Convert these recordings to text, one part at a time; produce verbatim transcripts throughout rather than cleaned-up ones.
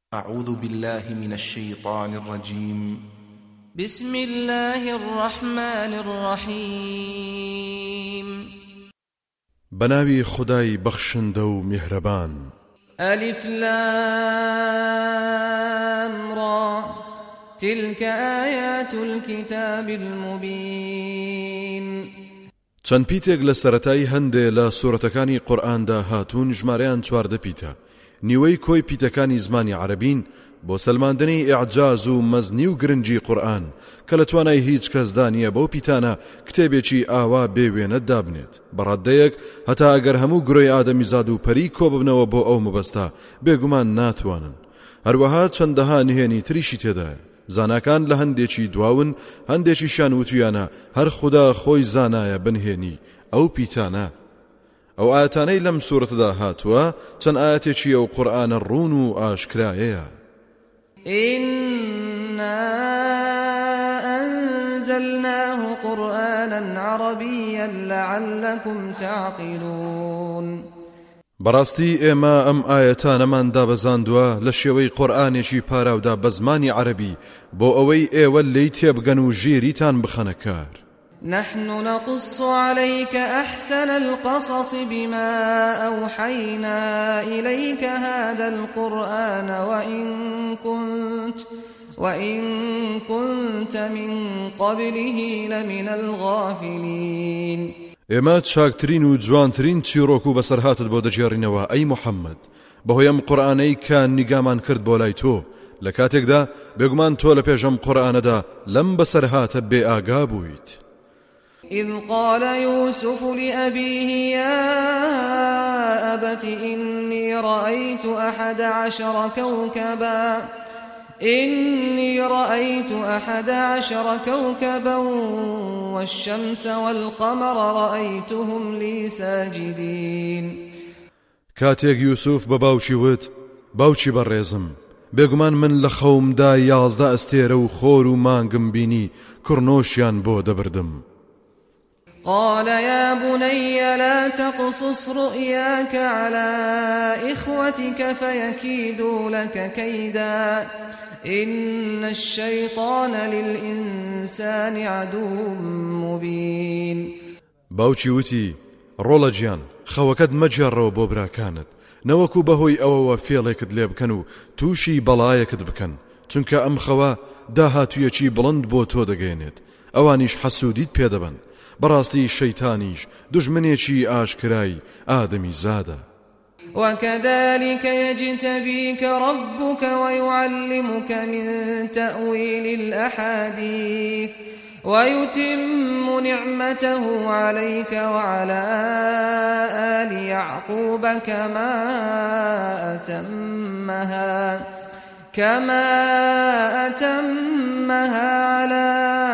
أعوذ بالله من الشيطان الرجيم. بسم الله الرحمن الرحيم. بناوي خداي بخشندو مهربان. ألف لام را تلك آيات الكتاب المبين. چەند پیتێک لە سەرەتای هەندێ لە سوورەتەکانی قورئاندا هاتوون ژمارەیان چواردە پیتە. نیوەی کۆی پیتەکانی زمانی عەرەبین بۆ سەلماندنی ئیعجاز و مەزنی و گرنگی قورئان کە لە توانای هیچ کەسدا نییە بەو پیتانە کتێبێکی ئاوا بێوێنە دابنێت. بەڕاددەیەک هەتا ئەگەر هەموو گرۆی ئادەمیزاد و پەری کۆ ببنەوە بۆ ئەو مەبەستە بێگومان ناتوانن. هەروەها چەندەها نهێنی تریشی تێدایە. زاناکان لە هەندێکی دواون، هەندێکیشیان وتویانە هەر خوددا خۆی زانایە بنهێنی ئەو پیتانە. ئەو ئاەتانەی لەم سوورەتەدا هاتووە چەند ئاەتێکی ئەو قورئانە ڕوون و ئاشکرایەیە. إنا أنزلناه قرآنا عربيا لعلكم تعقلون. بەڕاستی ئێمە ئەم ئاەتانەمان دابەزاندووە لە شێوەی قورئانێکی پاراودا بە زمانی عەرەبی بۆ ئەوەی ئێوە لێی تێبگەن و ژێریتان بخەنە کار. نحن نقص عليك أحسن القصص بما أوحينا إليك هذا القرآن وإن كنت وإن كنت من قبله لمن الغافلين. ئێمە چاکترین و جوانترین چیرۆک و بەسەرهاتت بۆ دەجێڕینەوە ئەی محەممەد بەهۆی ئەم قورئانەی کە نیگامان کرد بۆ لای تۆ لە کاتێکدا بێگومان تۆ لە پێشەم قورئانەدا لەم بەسەرهاتە بێ ئاگا بوویت. إذ قال يوسف لأبيه يا أبت إني رأيت أحد عشر كوكبا إني رأيت أحد عشر كوكبا والشمس والقمر رأيتهم لي ساجدين. کاتێک یوسف بە باوکی وت باوکی بەڕێزم بێگومان من لە خەومدا یازدە ئەستێرە و خۆر و مانگم بینی کوڕنۆشیان بۆ دەبردم. قال يا بني لا تقصص رؤياك على إخوتك فيكيدوا لك كيدا إن الشيطان للإنسان عدو مبين. باوکی وتی ڕۆڵە گیان خەوەکەت مەجێڕەوە بۆ براکانت نەوەکو بەهۆی ئەوەوە فێڵێکت لێ بکەن و تووشی بەڵایەکت بکەن چونکە ئەم خەوە داهاتوویەکی بڵند بۆ تۆ دەگەێنێت ئەوانیش حەسوودیت پێدەبن. بەڕاستی شەیتانیش دژمنێکی ئاشکرای ئادەمی زادە. وكذلك يجتبيك ربك ويعلمك من تأويل الأحاديث ويتم نعمته عليك وعلى آل يعقوب كما أتمها كما أتمها على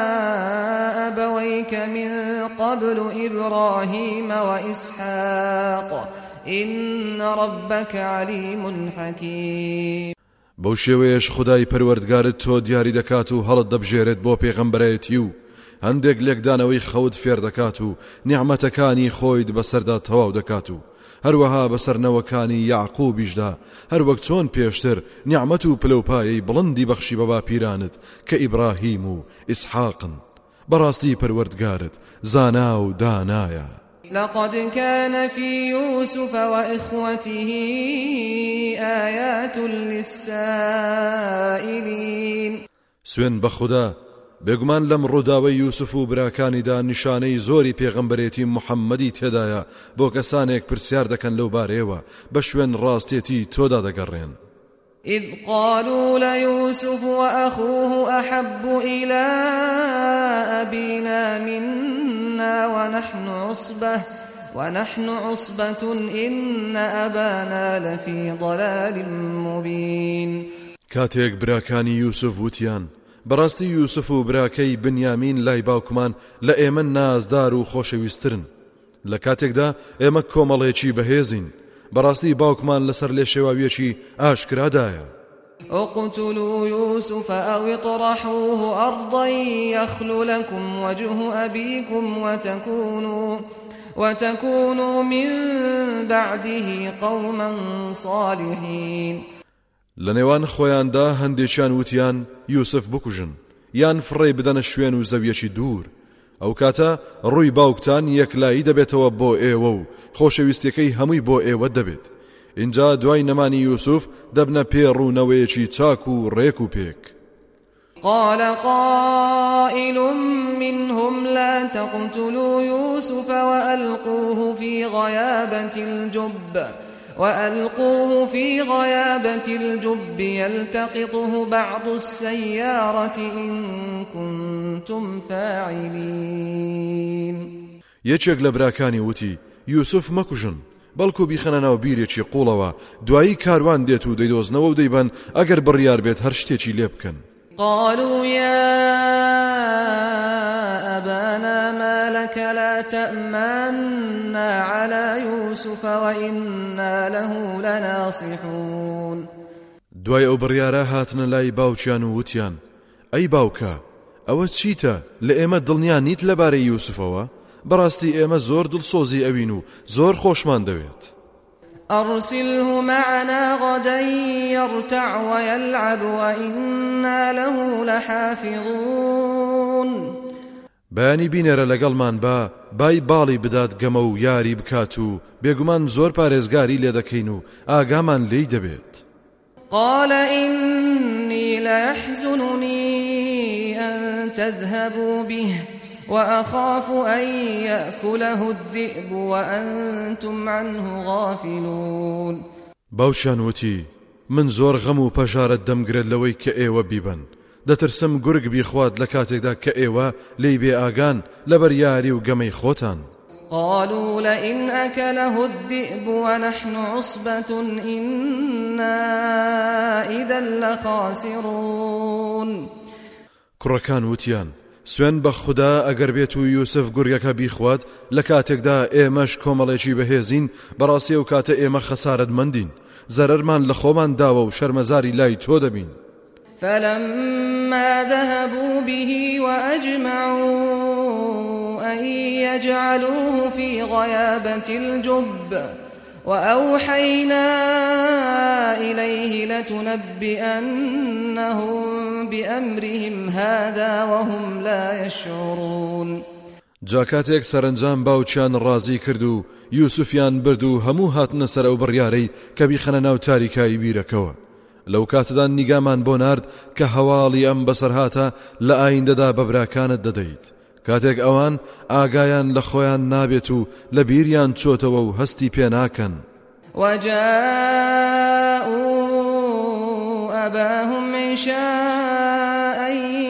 أبويك من قبل إبراهيم وإسحاق إن ربك عليم حكيم. بەو شێوەیەش خودای پەروەردگارت تۆ دیاری دەکات و هەڵت دەبژێرێت بۆ پێغەمبەرایەتی و هەندێک لێکدانەوەی خەوت فێر دەکات و نیعمەتەکانی خۆیت بەسەردا تەواو دەکات و هەروەها بەسەرنەوەکانی یعقوبیشدا هەروەک چۆن پێشتر نیعمەت و پلەپایەی بڵندی بەخشی بە باپیرانت کە ئیبراهیم و ئیسحاقن. بەڕاستی پەروەردگارت زانا و دانایە. لقد كان في يوسف وإخوته آيات للسائلين. سوێن بە خوددا بێگومان لەم ڕووداوەی یوسف و براکانیدا نیشانەی زۆری پێغەمبەرێتی محەممەدی تێدایە بۆ کەسانێک پرسیار دەکەن لەو بارەیەوە بە شوێن ڕاستێتی تۆدا دەگەڕێن. إذ قالوا ليوسف وأخوه أحب إلى أبينا منا ونحن عصبة ونحن عصبة إن أبانا لفي ضلال مبين. کاتێک براکانی یوسف وتیان بەڕاستی یوسف و براکەی بنیامین لای باوکمان لە ئێمە نازدار و خۆشەویستترن لە کاتێکدا ئێمە کۆمەڵێکی بەهێزین بەڕاستی باوکمان لەسەر لێ شێواویەکی ئاشکرادایە. اقتلوا يوسف أو اطرحوه أرضا يخل لكم وجه أبيكم وتكونوا وتكونوا من بعده قوما صالحين. لە نێوان خۆیاندا هەندێکیان وتیان یوسف بکوژن یان فڕێ بدەنە شوێن و زەویەکی دوور. ئەو کاتە ڕووی باوکتان یەکلایی دەبێتەوە بۆ ئێوە و خۆشەویستیەکەی هەمووی بۆ ئێوە دەبێت. اینجا دوای نەمانی یوسف دەبنە پێڕوونەوەیەکی چاک و ڕێک و پێک. قال قائل منهم لا تقتلوا يوسف وألقوه في غيابة الجب وألقوه في غيابة الجب يلتقطه بعض السيارة إن كنتم فاعلين. یەکێک لە براکانی وتی یوسف مەکوژن بەڵکو بیخەنە ناو بیرێکی قوڵەوە دوایی کاروان دێت و دەیدۆزنەوە و دەیبەن ئەگەر بڕیار بێت هەر شتێکی لێ بکەن. قالوا يا أبانا ما لك لا تأمنا على يوسف وإنا له لناصحون. دوای ئەو بڕیارە هاتنە لای باوکیان و وتیان ئەی باوکە ئەوە چیتە لە ئێمە دڵنیا نیت لەبارەی یوسفەوە؟ بەڕاستی ئێمە زۆر دڵسۆزی ئەوین و زۆر خۆشمان دەوێت. أرسله معنا غدا يرتع ويلعب وإنا له لحافظون. بەیانی بینێرە لەگەڵمان با بای باڵی بدات گەمە و یاری بکات و بێگومان زۆر پارێزگاری لێ دەکەین و ئاگامان لێی دەبێت. قال إني ليحزنني أن تذهبوا به وأخاف أن يأكله الذئب وأنتم عنه غافلون. باوشان وتی من زۆر غەم و پەژارت دەمگرێت لەوەی کە ئێوە بیبن دەترسم گورگ بیخوات لە کاتێکدا کە ئێوە لێی بێ ئاگان لەبەر یاری و گەمەی خۆتان. قالوا لئن أكله الذئب ونحن عصبة إنا إذا لخاسرون. کوڕەکان وتیان سوێن بە خوددا ئەگەر بێت و یوسف گورگەکە بیخوات لە کاتێکدا ئێمەش کۆمەڵێکی بەهێزین بەڕاستی ئەو کاتە ئێمە خەسارەتمەندین زەرەرمان لە خۆمان داوە و شەرمەزاری لای تۆ دەبین. فلما ذهبوا به وأجمعوا أن يجعلوه في غيابة الجب وأوحينا إليه لتنبئنهم بأمرهم هذا وهم لا يشعرون. جاکاتێک سەرنجام باوچیان ڕازی کرد و یوسفیان برد و هەموو هاتنە سەر ئەو بڕیارەی کە بیخەنە ناو تاریکایی بیرەکەوە. لەو کاتەدا نیگامان بۆ نارد کە هەواڵی ئەم بەسەر هاتە لە ئایندەدا بە براکانت دەدەیت. کاتێک ئەوان ئاگایان لە خۆیان نابێت و لە بیریان چۆتەوە و هەستی پێ ناکەن. وجاءوا أباهم عشاء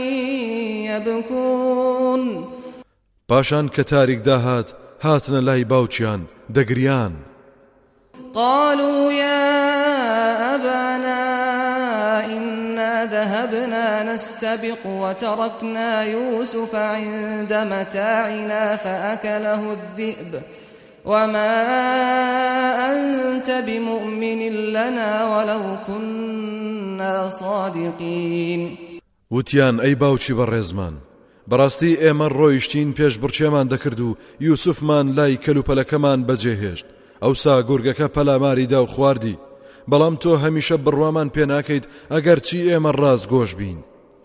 يبكون. پاشان کە تاریک داهات هاتنە لای باوچیان دەگریان. قالوا يا أبانا إنا ذهبنا نستبق وتركنا يوسف عند متاعنا فأكله الذئب وما أنت بمؤمن لنا ولو كنا صادقين. وتیان ئەی باوچی بەڕێزمان بەڕاستی ئێمە ڕۆیشتین پێش بڕچێمان دەکرد و یوسفمان لای کەلوپەلەکەمان بەجێهێشت ئەوسا گورگەکە پەلاماری دا و خواردی بەڵام تۆ هەمیشە بڕوامان پێ ناکەیت ئەگەر چی ئێمە ڕاستگۆش بین.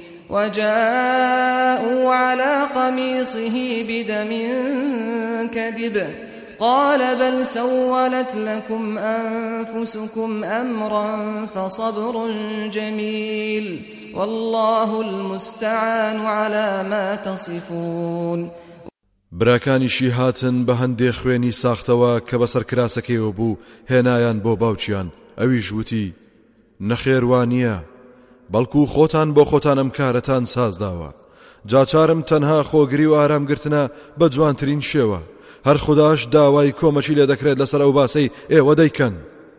وجاءوا على قميصه بدم كذب قال بل سولت لكم أنفسكم أمرا فصبر جميل والله المستعان على ما تصفون. براکانیشی هاتن بە هەندێک خوێنی ساختەوە کە بەسەر کراسەکەیەوە بوو هێنایان بۆ باوچیان ئەویش وتی نەخێوانیە بەڵکو خۆتان بۆ خۆتان ئەم کارەتان سازداوە جاچارم تەنها خۆگری و ئارامگرتنە بە جوانترین شێوە هەر خودداش داوای کۆمەچی لێ دەکرێت لەسەر ئەو باسەی ئێوە دەیکەن.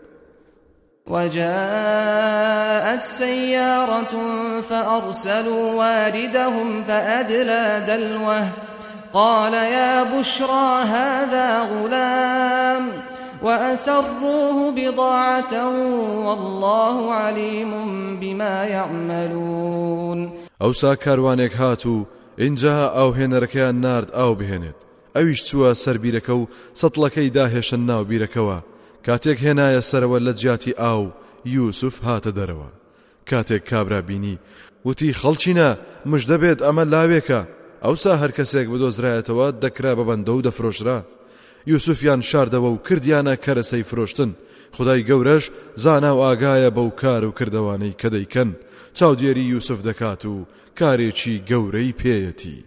وجاءت سيارة فأرسلوا واردهم فأدلى دلوه قال يا بشرى هذا غلام وأسروه بضاعة والله عليم بما يعملون. ئەوسا کاروانێک هات و اینجا ئەو هێنەرەکەیان نارد ئاو بهێنێت ئەویش چووە سەر بیرەکە و سەتڵەکەی داهێشن ناو بیرەکەوە کاتێک هێنایە سەرەوە لە جیاتی ئاو یوسف هاتە دەرەوە. کاتێک کابرا بینی وتی خەڵچینە مژدە بێت ئەمە لاوێکە. ئەوسا هەر کەسێک بدۆزرایەتەوە دەکرا بە بەندە و دەفرۆشرا. یوسفیان شاردەوە و کردیانە کەرەسەی فرۆشتن. خدای گەورەش زانا و ئاگایە بەو کار و کردەوانەی کە دەیکەن. چاودێری یوسف دەکات و کارێکی گەورەی پێیەتی.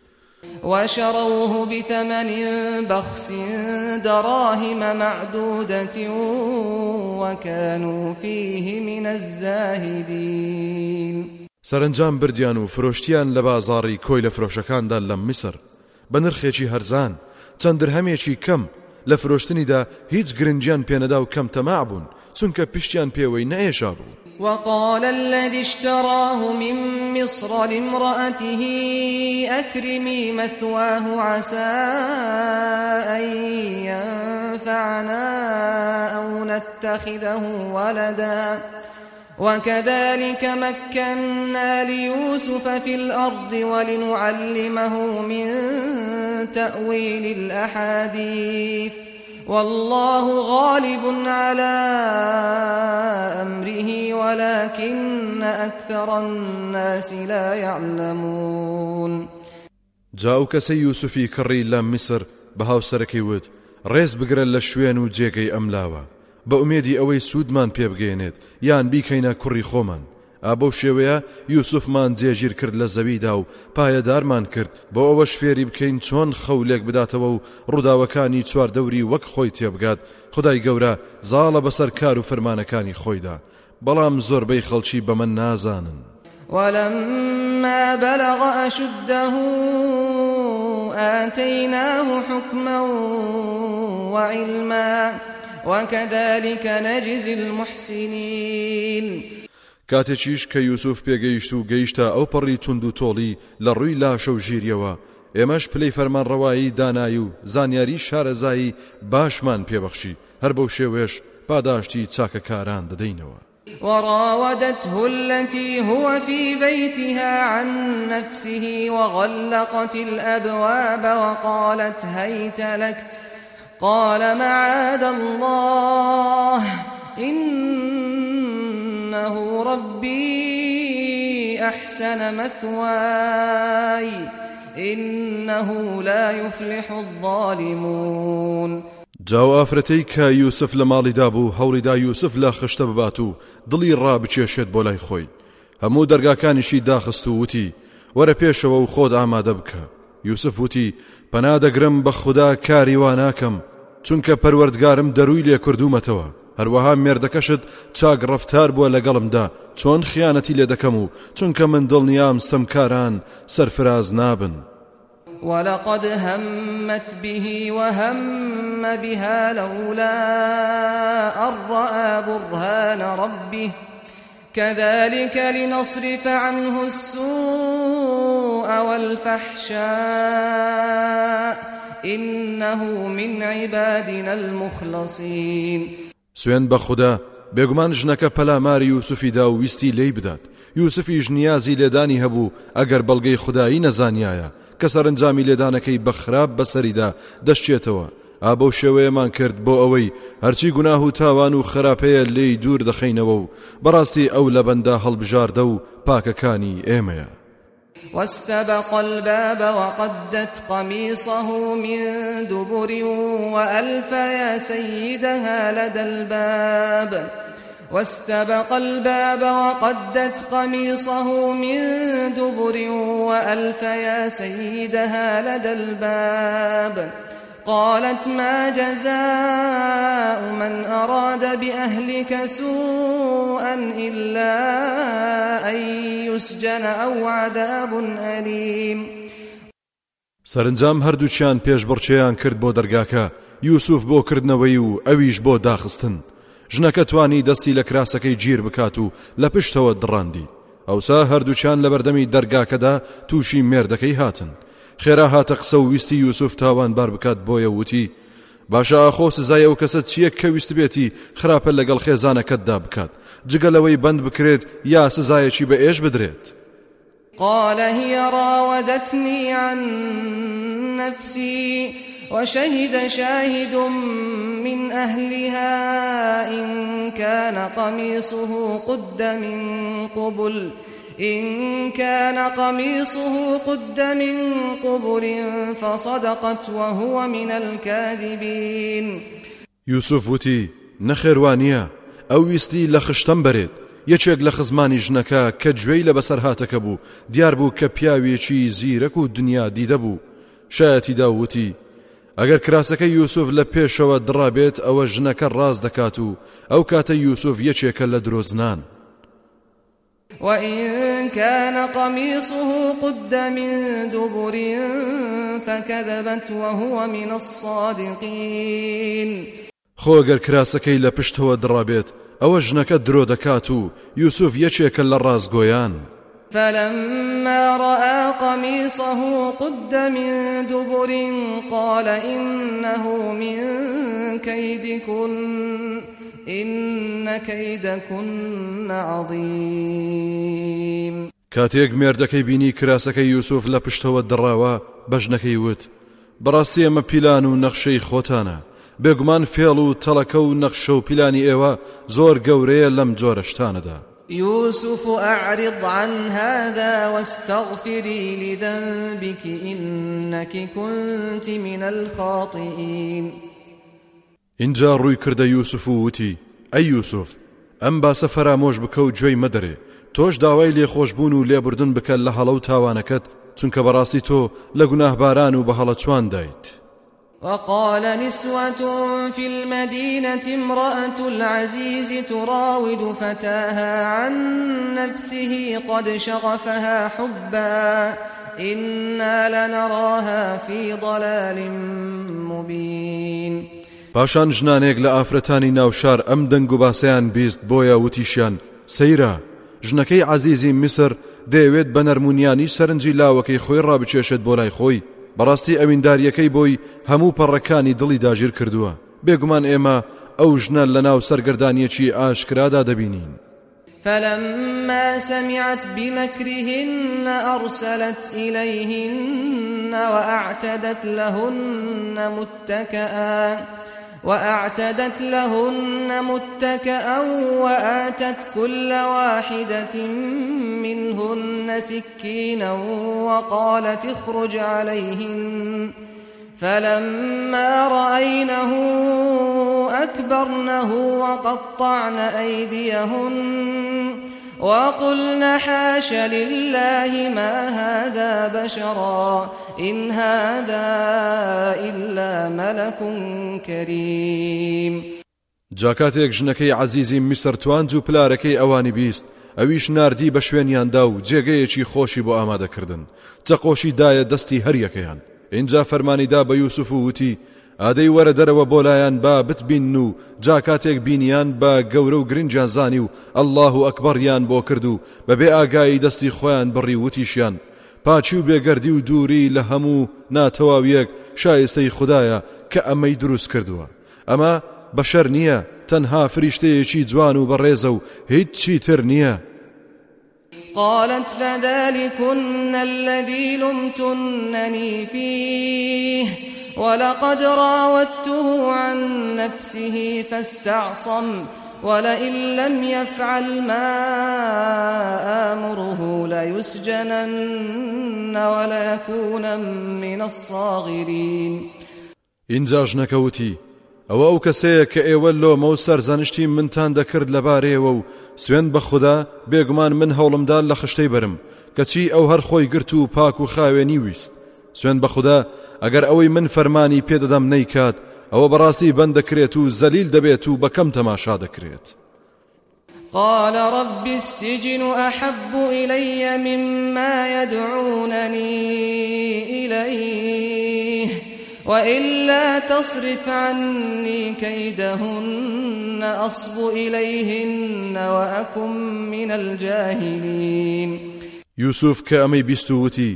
وشروه بثمن بخس دراهم معدودة وكانوا فيه من الزاهدين. سەرنجام بردیان و فرۆشتیان لە بازاڕی کۆی لە فرۆشەکاندا لە میسر بە نرخێکی هەرزان. چەند درهەمێکی کەم لە فرۆشتنیدا هیچ گرنگیان پێنەدا و کەم تەماع بوون چونکە پشتیان پێوەی نەئێشا بوو. وقال الذي اشتراه من مصر لامرأته أكرمي مثواه عسى أن ينفعنا أو نتخذه ولدا وكذلك مكنا ليوسف في الأرض ولنعلمه من تأويل الأحاديث والله غالب على أمره ولكن أكثر الناس لا يعلمون. جاء کەسەی یوسفی کڕی لە میسر بە هاوسەرەکەی وت ڕێز بگرە لە شوێن و جێگەی ئەملاوە بە ئومێدی ئەوەی سوودمان پێ بگەێنێت یان بیکەینە کوڕی خۆمان. ئابەو شێوەیە یوسفمان جێگیر کرد لە زەویدا و پایەدارمان کرد بۆ ئەوەش فێری بکەین چۆن خەولێک بداتەوە و ڕووداوەکانی چواردەوری وەک خۆی تێبگات. خدای گەورە زاڵە بەسەر کار و فەرمانەکانی خۆیدا بەڵام زۆربەی خەڵکی بەمە نازانن. ولما بلغ أشده آتيناه حكما وعلما وكذلك نجزي المحسنين. کاتێکیش کە یوسف پێگەیشت و گەیشتە ئەو پەڕی تونند و تۆڵی لە ڕووی لاشە و ژیریەوە ئێمەش پلەی فەرمانڕەوایی دانایی و زانیاری شارەزایی باشمان پێبەخشی هەر بەو شێوێش پاداشتی چاکەکاران دەدەینەوە. وراودته التي هو في بيتها عن نفسه وغلقت الأبواب وقالت هيت لك قال معاذ الله إنه ربي أحسن مثواي إنه لا يفلح الظالمون. جاو ئافرەتەی کە یوسف لە ماڵیدا بوو هەوڵیدا یوسف لە خشتە ببات و دڵی ڕابچێشێت بۆ لای خۆی. هەموو دەرگاکانیشی داخست و وتی وەرە پێشەوە و خۆت ئامادە بکە. یوسف وتی پەنا دەگرم بە خودا کاری وا ناکەم چونکە پەروەردگارم دەروی لێ کردوومەتەوە. هەروەها مێردەکەشت چاک ڕەفتار بووە لەگەڵمدا چۆن خیانەتی لێ دەکەم و چونکە من دڵنیام ستەمکاران سەرفراز نابن. ولقد همت به وهم بها لولا أن رأى برهان ربه كذلك لنصرف عنه السوء والفحشاء إنه من عبادنا المخلصين. سوێن بە خودا بێگومان ژنەکە پەلاماری یوسفیدا و ویستی لێی بدات. یوسفیش نیازی لێدانی هەبوو ئەگەر بەڵگەی خودایی نەزانیایە کە سەرنجامی لێدانەکەی بەخراپ بەسەریدا دەشتێتەوە. ئابەو شێوەیەمان کرد بۆ ئەوەی هەرچی گوناه و تاوان و خراپەیە لێی دوور دەخەینەوە و بەڕاستی ئەو لە بەندا هەڵبژاردە و پاکەکانی ئێمەیە. واستبق الباب وقدت قميصه من دبر وألف يا سيدها لدى الباب واستبق الباب وقدت قميصه من دبر وألف يا سيدها لدى الباب قالت ما جزاء من أراد بأهلك سوءا إلا أن يسجن أو عذاب أليم. سەرنجام هەردووچیان پێشبڕچێیان کرد بۆ دەرگاکە یوسف بۆ کردنەوەی و ئەویش بۆ داخستن. ژنەکە توانی دەستی لە کراسەکەی گیر بکات و لە پشتەوە دڕاندی. ئەوسا هەردووچیان لە بەردەمی دەرگاکەدا تووشی مێردەکەی هاتن. خێرا هاتە قسە و ویستی یوسف تاوان بار بکات بۆیە وتی باشە ئاخۆ سزای ئەو کەسە چییە کە ویست بێتی خراپە لەگەڵ خێزانەکەتدا بکات جگەلەوەی بند بکرێت یا سزایەکی بە ئێش بدرێت. قال هي راودتني عن نفسي وشهد شاهد من أهلها إن كان قميصه قد من قبل إن كان قميصه قد من قبل فصدقت وهو من الكاذبين. يوسف وتی نەخێوانە ئەو ویستی لە خشتم بەرێت یەکێک لە خزمانی ژنەکە کە گوێی لە بەسەر هاتەکە بوو دیار بوو کە پیاوێکی زیرەک و دنیا دیدە بوو. شایەتی داوتی ئەگەر کراسەکە یوسف لە پێشەوە دڕابێت ئەوە ژنەکە ڕاز دەکات و ئەو کاتە یوسف یەکێکە لە درۆزنان. وإن كان قميصه قد من دبر فكذبت وهو من الصادقين. خۆ ئەگەر کراسەکەی لە پشتەوە دڕابێت ئەوە ژنەکە درۆ دەکات و یوسف یەکێکە لە ڕازگۆیان. فلما رأى قميصه قد من دبر قال إنه من كيدكن إن كيدكن عظيم. کاتێک مێردەکەی بینی کراسەکەی یوسف لە پشتەوە دڕاوە بە ژنەکەی وت بەڕاستی ئەمە پیلان و نەخشەی خۆتانە بێگومان فێڵ و تەڵەکە و نەخشە و پیلانی ئێوە زۆر گەورەیە لەم جۆرە شتانەدا. يوسف أعرض عن هذا واستغفري لذنبك إنك كنت من الخاطئين. اینجا ڕووی کردە یوسف و وتی ئەی یوسف ئەم باسە فرامۆش بکە و گوێی مەدەرێ تۆش داوای لێخۆشبوون و لێبوردن بکە لە هەڵە و تاوانەکەت چونکە بەڕاستی تۆ لە گوناهباران و بە هەڵە چوان دایت. وقال نسوة في المدينة امرأة العزيز تراود فتاها عن نفسه قد شغفها حبا إنا لنراها في ضلال مبين. پاشان ژنانێک لە ئافرەتانی ناوشار ئەم دەنگ و باسەیان بیست بۆیە وتیشیان سەیرە ژنەکەی عەزیزی میسر دەیەوێت بە نەرمونیانی سەرنجی لاوەکەی خۆی ڕابچێشێت بۆ لای خۆی بەڕاستی ئەوینداریەکەی بۆی هەموو پەڕەکانی دڵی داگیر کردووە بێگومان ئێمە ئەو ژنە لە ناو سەرگەردانیەکی ئاشکرادا دەبینین. فلما سمعت بمكرهن أرسلت إليهن وأعتدت لهن متكئا وأعتدت لهن متكئا وآتت كل واحدة منهن سكينا وقالت اخرج عليهن فلما رأينه أكبرنه وقطعن أيديهن وقلن حاش لله ما هذا بشرا إن هذا إلا ملك كريم. جاکاتێک ژنەکەی عەزیزی میسر توانج و پلارەکەی ئەوانی بیست ئەویش ناردی بە شوێنیاندا و جێگەیەکی خۆشی بۆ ئامادەکردن چەقۆشی دایە دەستی هەریەکەیان. اینجا فەرمانیدا بە یوسف و وتی ئادەی وەرە دەرەوە بۆ لایەن با بتبین و جاکاتێک بینیان بە گەورە و گرنجیان زانی و ئەڵڵاه و ئەکبەریان بۆ کرد و بەبێ ئاگایی دەستی خۆیان بڕی وتیشیان پاچی و بێگەردی و دووری لە هەموو ناتەواویەک شایستەی خوددایە کە ئەمەی دروست کردووە. ئەمە بەشەر نییە تەنها فریشتەیەکی جوان و بەڕێزە و هیچ چی تر نییە. قالت فذلكن الذي لمتنني فيه ولقد راودته عن نفسه فاستعصم ولئن لم يفعل ما آمره ليسجنن وليكون من الصاغرين. اینجا ژنەکەوتی ئەوە ئەو کەسەیە کە ئێوە لۆمە و سەرزانشتی منتان دەکرد لەبارەیەوە و سوێن بە خوددا بێگومان من هەوڵمدان لە خشتەی بەرم کەچی ئەو هەر خۆی گرت و پاک و خاوێنی ویست. سوێن بە خوددا ئەگەر ئەوەی من فەرمانی پێدەدەم نەیکات ئەوە بەڕاستی بەند دەکرێت و زەلیل دەبێت و بەکەم تەماشا دەکرێت. قال رب السجن أحب إلي مما يدعونني إليه وإلا تصرف عني كيدهن أصب إليهن وأكن من الجاهلين. يوسف كأمي بيستوتي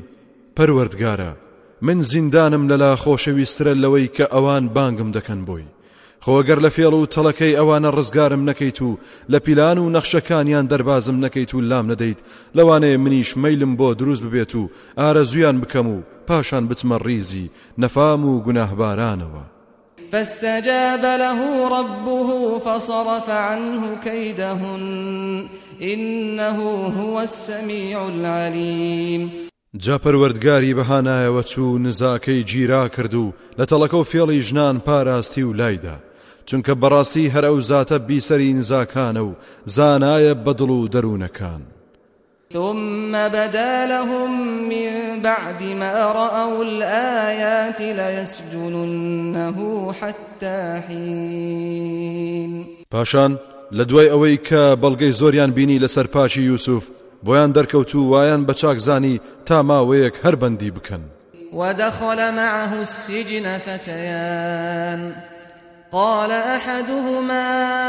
پەروەردگارە من زیندانم لەلا خۆشەویسترە لەوەی کە ئەوان بانگم دەکەن بۆی خۆگەر لە فێڵ و تەڵەکەی ئەوانە ڕزگارم نەکەیت و لە پیلان و نەخشەکانیان دەربازم نەکەیت و لام نەدەیت لەوانەیە منیش مەیلم بۆ دروست ببێت و ئارەزویان بکەم و پاشان بچمە ڕیزی نەفام و گوناهبارانەوە. فاستجاب له ربه فصرف عنه كيدهن إنه هو السميع العليم. جا پەروەردگاری بەهانایەوە چوو نزاکەی گیرا کرد و لە تەڵەکە و فێڵی ژنان پاراستی و لایدا، چونکە بەڕاستی هەر ئەو زاتە بیسەری نزاکانە و زانایە بەدڵ و دەروونەکان. ثم بدا لهم من بعد ما رأوا الآيات ليسجننه حتى حين. پاشان لە دوای ئەوەی کە بەڵگەی زۆریان بینی لەسەر پاچی یوسف بۆیان دەرکەوت و وایان بە چاکزانی تا ماوەیەک هەر بەندی بکەن. ودخل معه السجن فتيان قال أحدهما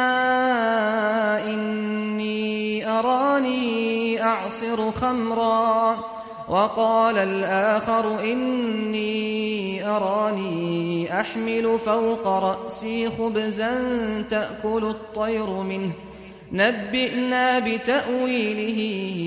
إني أراني أعصر خمرا وقال الآخر إني أراني أحمل فوق رأسي خبزا تأكل الطير منه نبئنا بتأويله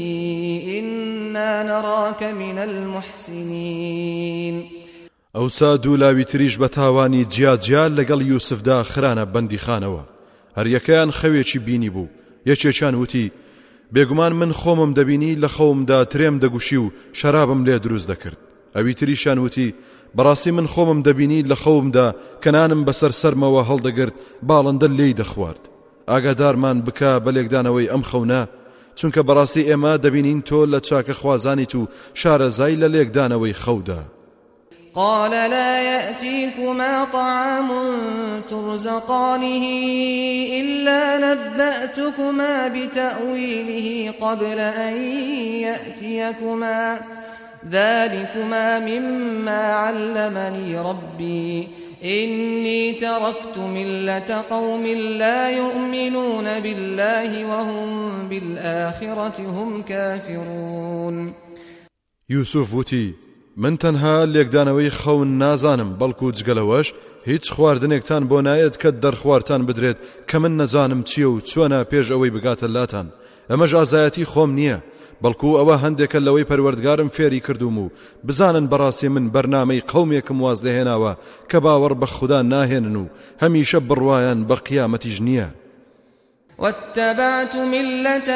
إنا نراك من المحسنين. ئەوسا دوو لاوی تریش بە تاوانی جیاجیال لەگەڵ یوسفدا خرانە بەندی خانەوە. هەر یەکەیان خەوێکی بینی بوو. یەکێکیان وتی بێگومان من خۆمم دەبینی لە خەومدا ترێم دەگوشی و شەرابم لێ دروست دەکرد. ئەوی تریشان وتی بەڕاستی من خۆمم دەبینی لە خەومدا کەنانم بەسەر سەرمەوە هەڵدەگرت باڵندە لێی دەخوارد. ئاگادارمان بکە بە لێکدانەوەی ئەم خەونە، چونکە بەڕاستی ئێمە دەبینین تۆ لە چاکە خوازانیت و شارەزای لە لێکدانەوەی خەودا. قال لا يأتيكما طعام ترزقانه إلا نبأتكما بتأويله قبل أن يأتيكما ذلكما مما علمني ربي إني تركت ملة قوم لا يؤمنون بالله وهم بالآخرة هم كافرون. يوسف وتي من تەنها لێکدانەوەی خەون نازانم، بەڵکو جگەلەوەش هیچ خواردنێکتان بۆ نایەت کە دەرخواردتان بدرێت کە من نەزانم چییە و چۆنە پێش ئەوەی بگاتە لاتان. ئەمەش ئازایەتی خۆم نییە، بەڵکو ئەوە هەندێکە لەوەی پەروەردگارم فێری کردوم و بزانن بەڕاستی من بەرنامەی قەومێکم واز لێهێناوە کە باوەڕ بە خوددا ناهێنن و هەمیشە بڕوایان بە قیامەتیش نییە. واتبعت ملة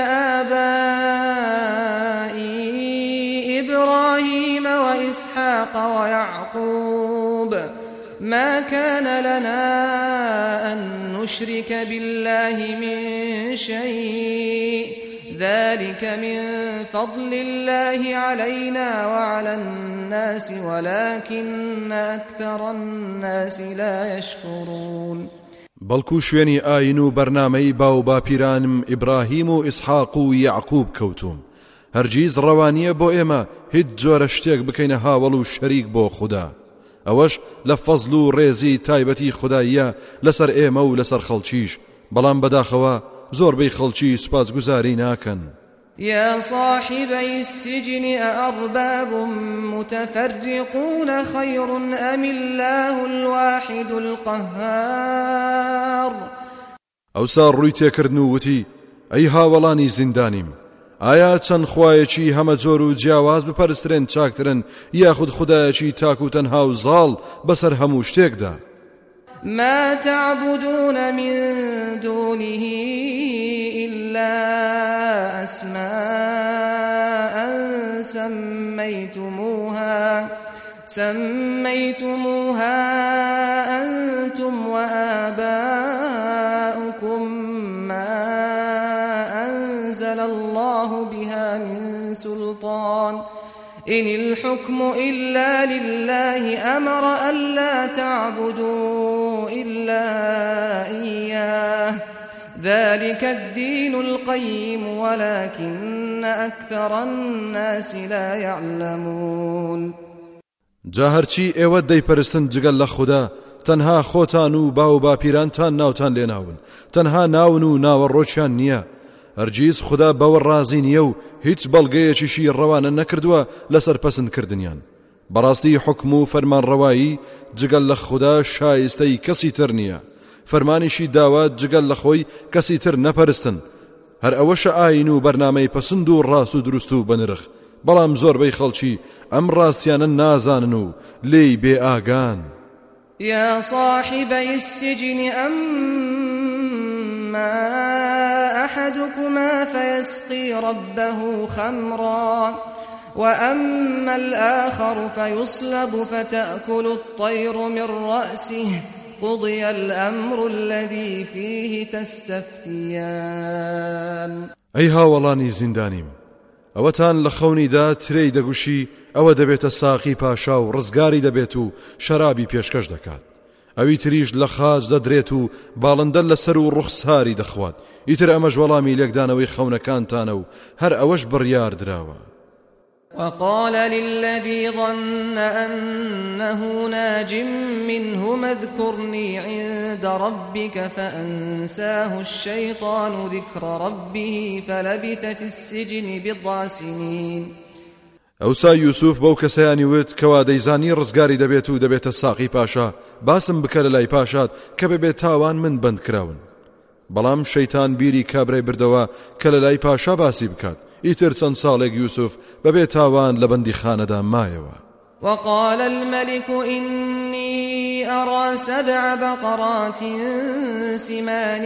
آبائي إبراهيم وإسحاق ويعقوب ما كان لنا أن نشرك بالله من شيء ذلك من فضل الله علينا وعلى الناس ولكن أكثر الناس لا يشكرون. بەڵکو شوێنی ئاین و بەرنامەی باو باپیرانم ئیبراهیم و ئیسحاق و یعقوب کەوتوم. هەرگیز ڕەوانیە بۆ ئێمە هیچ جۆرە شتێک بکەینە هاوڵ و شەریک بۆ خوددا. ئەوەش لە فەزڵ و ڕێزی تایبەتی خودداییە لەسەر ئێمە و لەسەر خەڵکیش، بەڵام بەداخەوە زۆربەی خەڵکی سوپاسگوزاری ناکەن. يا صاحبي السجن أأرباب متفرقون خير أم الله الواحد القهار. ئەوسا ڕووی تێکردن و وتی ئەی هاوڵانی زیندانیم، ئایا چەند خوایەکی هەمە جۆر و جیاواز بپەرسترێن چاکترن یاخود خودایەکی تاک و تەنها و زاڵ بەسەر هەموو شتێکدا؟ ما تعبدون من دونه إلا أسماء سميتموها سميتموها أنتم وآباؤكم ما أنزل الله بها من سلطان إن الحكم إلا لله أمر ألا تعبدوا إلا إياه ذلك الدين القيم ولكن أكثر الناس لا يعلمون. جاهرچی ئێوە دەیپەرستن جگەل لە خوددا تەنها خۆتان و باو باپیرانتان ناوتان لێناون، تەنها ناون و ناوەڕۆکیان نییە. هەرگیز خوددا بەوە ڕازی نییە و هیچ بەڵگەیەکیشی ڕەوانە نەکردووە لەسەر پەسەندکردنیان. بەڕاستی حکم و فەرمانڕەوایی جگەل لە خوددا شایستەی کەسی تر نییە. فەرمانیشی داوە جگەل لە خۆی کەسی تر نەپەرستن. هەر ئەوەشە ئاین و بەرنامەی پەسند و ڕاست و دروست و بەنرخ، بەڵام زۆربەی خەڵکی ئەم ڕاستیانە نازانن و لێی بێ ئاگان. يا صاحبي السجن أما أحدكما فيسقي ربه خمرا وأما الآخر فيصلب فتأكل الطير من رأسه قضي الأمر الذي فيه تستفتيان. أي هاوڵانی زیندانیم، ئەوەتان لە خەونیدا ترەی دەگوشی ئەوە دەبێتە ساقی پاشا و ڕزگاری دەبێت و شەرابی پێشکەش دەکات، ئەوی تریش لە خاج دەدرێت و باڵندە لەسەر و ڕوخساری دەخوات. ئیتر ئەمەش وەڵامی لێکدانەوەی خەونەکانتانە و هەر ئەوەش بڕیار دراوە. وقال للذي ظن أنه ناج منهما اذكرني عند ربك فأنساه الشيطان ذكر ربه فلبث في السجن بضع سنين. ئەوسا یوسف بەو کەسەیانی وت کەوا دەیزانی ڕزگاری دەبێت و دەبێتە ساقی پاشا باسم بکە لە لای پاشات کە بەبێت تاوان من بند کراون. بەڵام شەیتان بیری کابرای بردەوە کە لە لای پاشا باسی بکات. ئیتر چەند ساڵێک یوسف بەبێ تاوان لە بەندی خانەدا مایەوە. وقال الملك إني أرى سبع بقرات سمان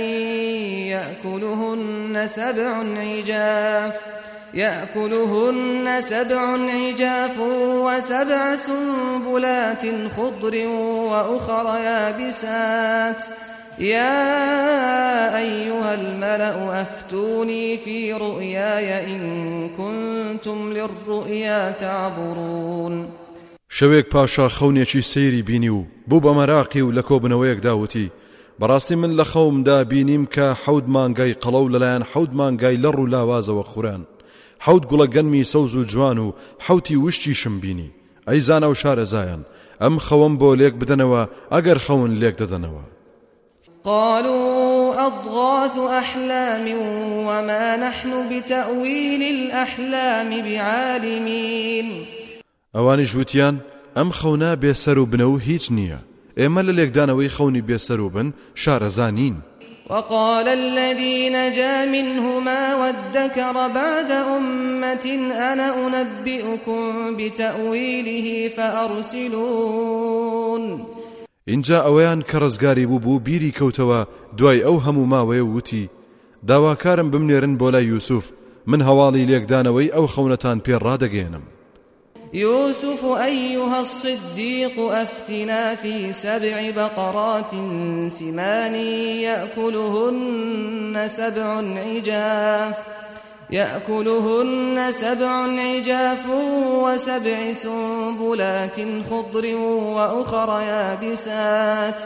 يأكلهن سبع عجاف يأكلهن سبع عجاف وسبع سنبلات خضر وأخر يابسات يا أيها الملأ أفتوني في رؤياي إن كنتم للرؤيا تعبرون. شەوێک پاشا خەونێکی سەیری بینی و بوو بە مەراقی و لە کۆبنەوەیەک داوتی بەڕاستی من لە خەومدا بینیم کە حەوت مانگای قەڵەو لەلایەن حەوت مانگای لەڕ و لاوازەوە خوڕان، حەوت گوڵە گەنمی سەوز و جوان و حەوتی وشتیشم بینی. ئەی زانە و شارەزایان، ئەم خەوم بۆ لێک بدەنەوە ئەگەر خەون لێک دەدەنەوە. قالوا أضغاث أحلام وما نحن بتأويل الأحلام بعالمين. ئەوانی ژووتیان ئەم خەونا بێسەر و بنە و هیچ نییە، ئێمە لە لێکدانەوەی خەونی بێسەر و بن شارەزانین. وقال الذي نجا منهما وادكر بعد أمة أنا أنبئكم بتأويله فأرسلون. اینجا ئەوەیان کە ڕزگاری بوو بوو بیری کەوتەوە دوای ئەو هەموو ماوەیە وتی داواکارم بمنێرن بۆ لای یوسف، من هەواڵی لێکدانەوەی ئەو خەونەتان پێڕادەگەێنم. يوسف أيها الصديق أفتنا في سبع بقرات سمان يأكلهن سبع عجاف يأكلهن سبع عجاف وسبع سنبلات خضر وأخر يابسات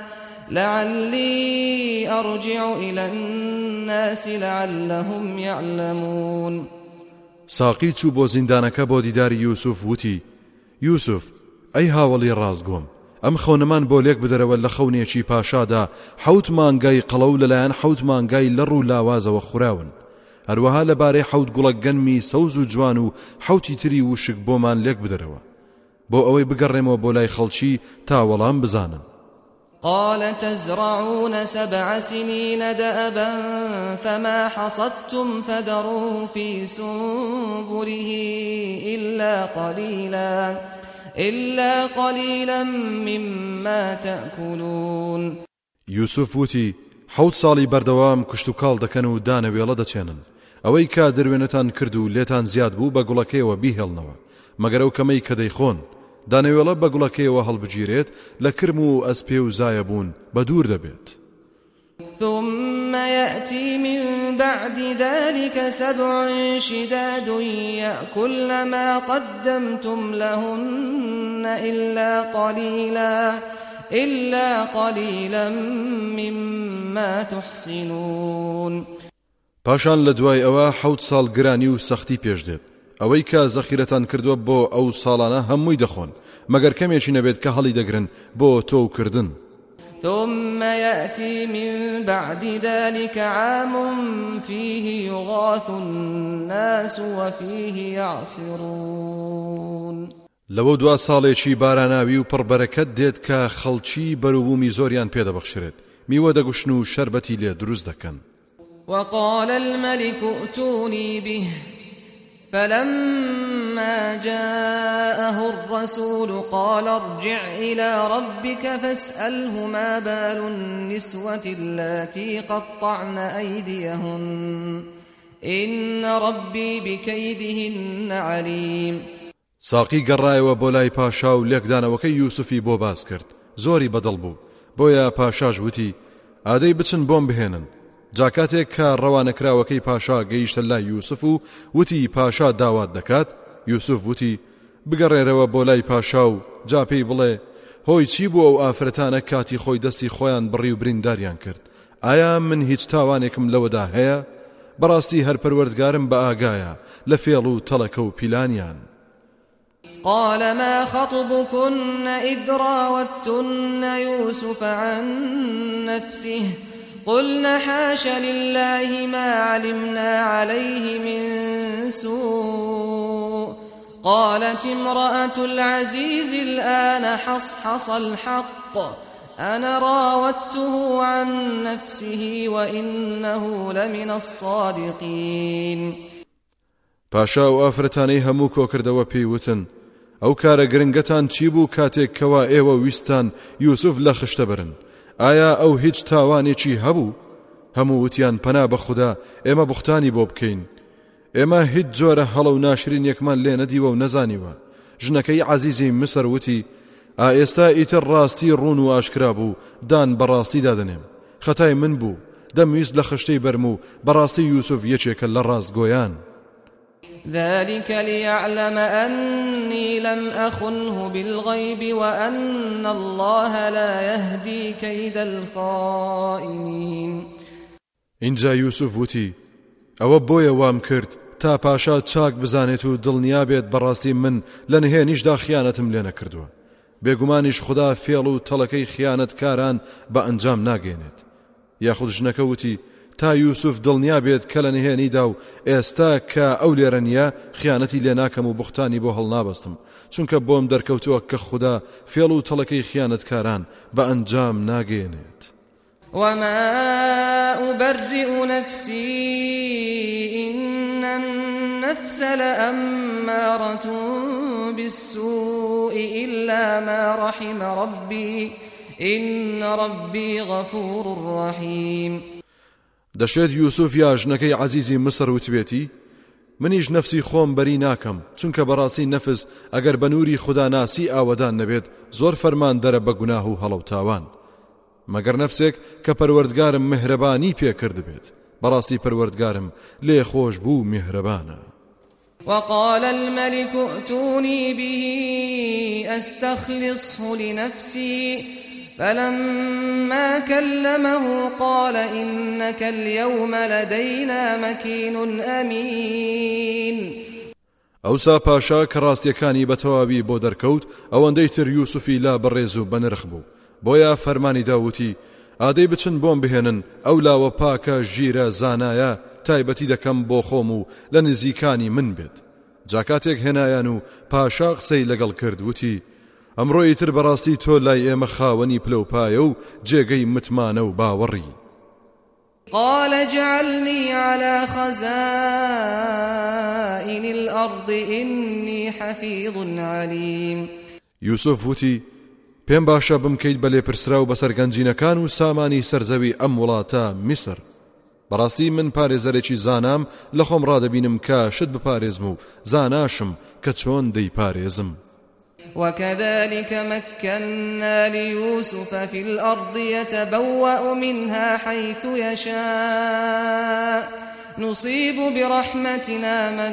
لعلي أرجع إلى الناس لعلهم يعلمون. ساقی چوو بۆ زیندانەکە بۆ دیداری یوسف وتی یوسف ئەی هاوڵی ڕازگۆم، ئەم خەونەمان بۆ لێک بدەرەوە لە خەونێکی پاشادا حەوت مانگای قەڵەو لەلایەن حەوت مانگای لەڕ و لاوازەوە خوراون، هەروەها لەبارەی حەوت گوڵە گەنمی سەوز و جوان و حەوتی تری وشک بۆمان لێک بدەرەوە بۆ ئەوەی بگەڕێمەوە بۆ لای خەڵکی تا وەڵام بزانن. قال تزرعون سبع سنين دأبا فما حصدتم فذروه في سنبله إلا قليلا إلا قليلا مما تأكلون. یوسف وتی حەوت ساڵی بەردەوام کشت و کاڵ دەکەن و دانەوێڵە دەچێنن، ئەوەی کا دەروێنەتان کرد و لێتان زیاد بوو بە گوڵەکەیەوە بیهێڵنەوە مەگەر ئەو کەمەی کە دەیخۆن، دانەوێڵە بە گوڵەکەیەوە هەڵبگیرێت لە کرم و ئەسپێ و زایە بوون بە دوور دەبێت. ثم يأتي من بعد ذلك سبع شداد يأكل ما قدمتم لهن إلا قليلا إلا قليلا مما تحسنون. پاشان لە دوای ئەوە حەوت ساڵ گرانی و سەختی پێش دێت، ئەوەی کە زەخیرەتان کردووە بۆ ئەو ساڵانە هەمووی دەخۆن مەگەر کەمێکی نەبێت کە هەڵی دەگرن بۆ تۆ کردن. ثم يأتي من بعد ذلك عام فيه يغاث الناس وفيه يعصرون. لەوە دوا ساڵێکی باراناوی و پڕبەرەکەت دێت کە خەڵکی بەروبوومی زۆریان پێدەبەخشرێت، میوە دەگوشن و شەربەتی لێ دروست دەکەن. وقال الملك ائتوني به فلما جاءه الرسول قال ارجع إلى ربك فاسأله ما بال النسوة اللاتي قطعن أيديهن إن ربي بكيدهن عليم. ساقی گەڕایەوە بۆ لای پاشا و لێکدانەوەکەی یوسفی بۆ باس کرد. زۆری بەدڵ بوو، بۆیە پاشاش وتی ئادەی بچن بۆم بهێنن. جاکاتێک کە ڕەوانەکراوەکەی پاشا گەیشتە لای یوسف و وتی پاشا داوات دەکات، یوسف وتی بگەڕێرەوە بۆ لای پاشا و جا پێی بڵێ هۆی چی بوو ئەو ئافرەتانە کاتی خۆی دەستی خۆیان بڕی و برینداریان کرد؟ ئایا من هیچ تاوانێکم لەوەدا هەیە؟ بەڕاستی هەر پەروەردگارم بە ئاگایە لە فێڵ و تەڵەکە و پیلانیان. قال ما خطبكن إذ راوتن يوسف عن نفسه قلنا حاش لله ما علمنا عليه من سوء قالت امرأة العزيز الآن حصحص الحق أنا راودته عن نفسه وإنه لمن الصادقين. پاشا و ئافرەتانەی هەموو کۆکردەوە پێیوتن ئەو کارە گرنگەتان چی بوو کاتێک کەوا ئێوە ویستان یوسف لە خشتە برن؟ ئایا ئەو هیچ تاوانێکی هەبوو؟ هەموو وتیان پەنا بە خوددا ئێمە بوختانی بۆ بکەین. ئێمە هیچ جۆرە هەڵە و ناشرینێکمان لێ نەدیوە و نەزانیوە. ژنەکەی عەزیزی مسر وتی ئا ئێستا ئیتر ڕاستی ڕوون و ئاشکرا بوو، دان بەڕاستی دادنێم. خەتای من بوو، دەمویست لە خشتەی بەرم و بەڕاستی یوسف یەکێکە لە ڕاستگۆیان. ذلك ليعلم أني لم أخنه بالغيب وأن الله لا يهدي كيد الخائنين. اینجا یوسف وتی ئەوە بۆیە وام کرد تا پاشا چاک بزانێت و دڵنیا بێت بەڕاستی من لە نهێنیشدا خیانەتم لێ نەکردووە. بێگومانیش خدا فێڵ و تەڵەکەی خیانەتکاران بە ئەنجام ناگەێنێت. یاخود ژنەکە وتی تا یوسف دڵنیا بێت کە لە نهێنیدا و ئێستا کە ئەو لێرە نییە خیانەتی لێ ناکەم و بوختانی بۆ هەڵنابەستم، چونکە بۆم دەرکەوتووە کە خدا فێڵ و تەڵەکەی خیانەتکاران بە ئەنجام ناگەێنێت. وما أبرئ نفسي إن النفس لأمارة بالسوء إلا ما رحم ربي إن ربي غفور رحيم. دەشێت یوسف یا ژنەکەی عەزیزی مسر وتبێتی منیش نەفسی خۆم بەری ناکەم، چونکە بەڕاستی نەفس ئەگەر بە نووری خوددا ناسی ئاوەدان نەبێت زۆر فەرمان دەرە بە گوناه و هەڵە و تاوان، مەگەر نەفسێک کە پەروەردگارم مهرەبانی پێکرد بێت. بەڕاستی پەروەردگارم لێ خۆش بوو میهرەبانە. وقال الملك ائتوني به أستخلصه لنفسي فلما كلمه قال إنك اليوم لدينا مكين أمين. ئەوسا پاشا کە ڕاستیەکانی بەتەواوی بۆ دەرکەوت ئەوەندەی تر یوسفی لا بەڕێز و بەنرخ بوو، بۆیە فەرمانی داوتی ئادەی بچن بۆم بهێنن ئەو لاوە پاکە ژیرە زانایە تایبەتی دەکەم بۆ خۆم و لە نزیکانی من بێت. جاکاتێک هێنایان و پاشا قسەی لەگەڵ کرد وتی ئەمڕۆی تر بەڕاستی تۆ لای ئێمە خاوەنی پلەپایە و جێگەی متمانە و باوەڕی. قال اجعلني على خزائن الأرض إني حفيظ عليم. یوسف وتی پێم باشە بمکەیت بە لێپرسرا و بەسەر گەنجینەکان و سامانی سەرزەوی ئەم وڵاتە میسر. بەڕاستی من پارێزەرێکی زانام لە خۆم ڕادەبینم کە شت بپارێزم و زاناشم کە چۆن دەیپارێزم. وكذلك مكنا ليوسف في الأرض يتبوأ منها حيث يشاء نصيب برحمتنا من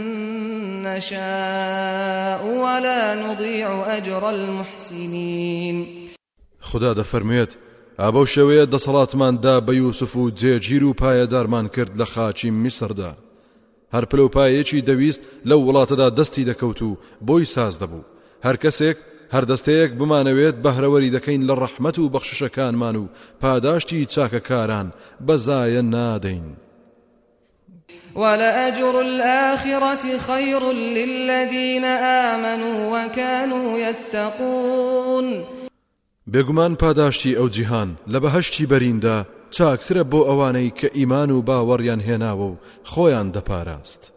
نشاء ولا نضيع أجر المحسنين. خدا دەفەرموێت ئابە شەوەیە دەسەڵاتماندا بە یوسف و جێگیر و پایەدارمان کرد لە خاچی میسردا. هەر پلەپایەکی دەویست لەو وڵاتەدا دەستی دەکەوت و بۆی ساز دەبوو. هەر کەسێک هەر دەستەیەک بمانەوێت بەهرەوەری دەکەین لە ڕەحمەت و بەخششەکانمان و پاداشتی چاکەکاران بەزایە نادەین. ولأجر الآخرة خير للذين آمنوا وكانوا يتقون. بێگومان پاداشتی ئەو جیهان لە بەهەشتی بەریندا چاکترە بۆ ئەوانەی کە ئیمان و باوەڕیان هێناوە و خۆیان دەپاراست.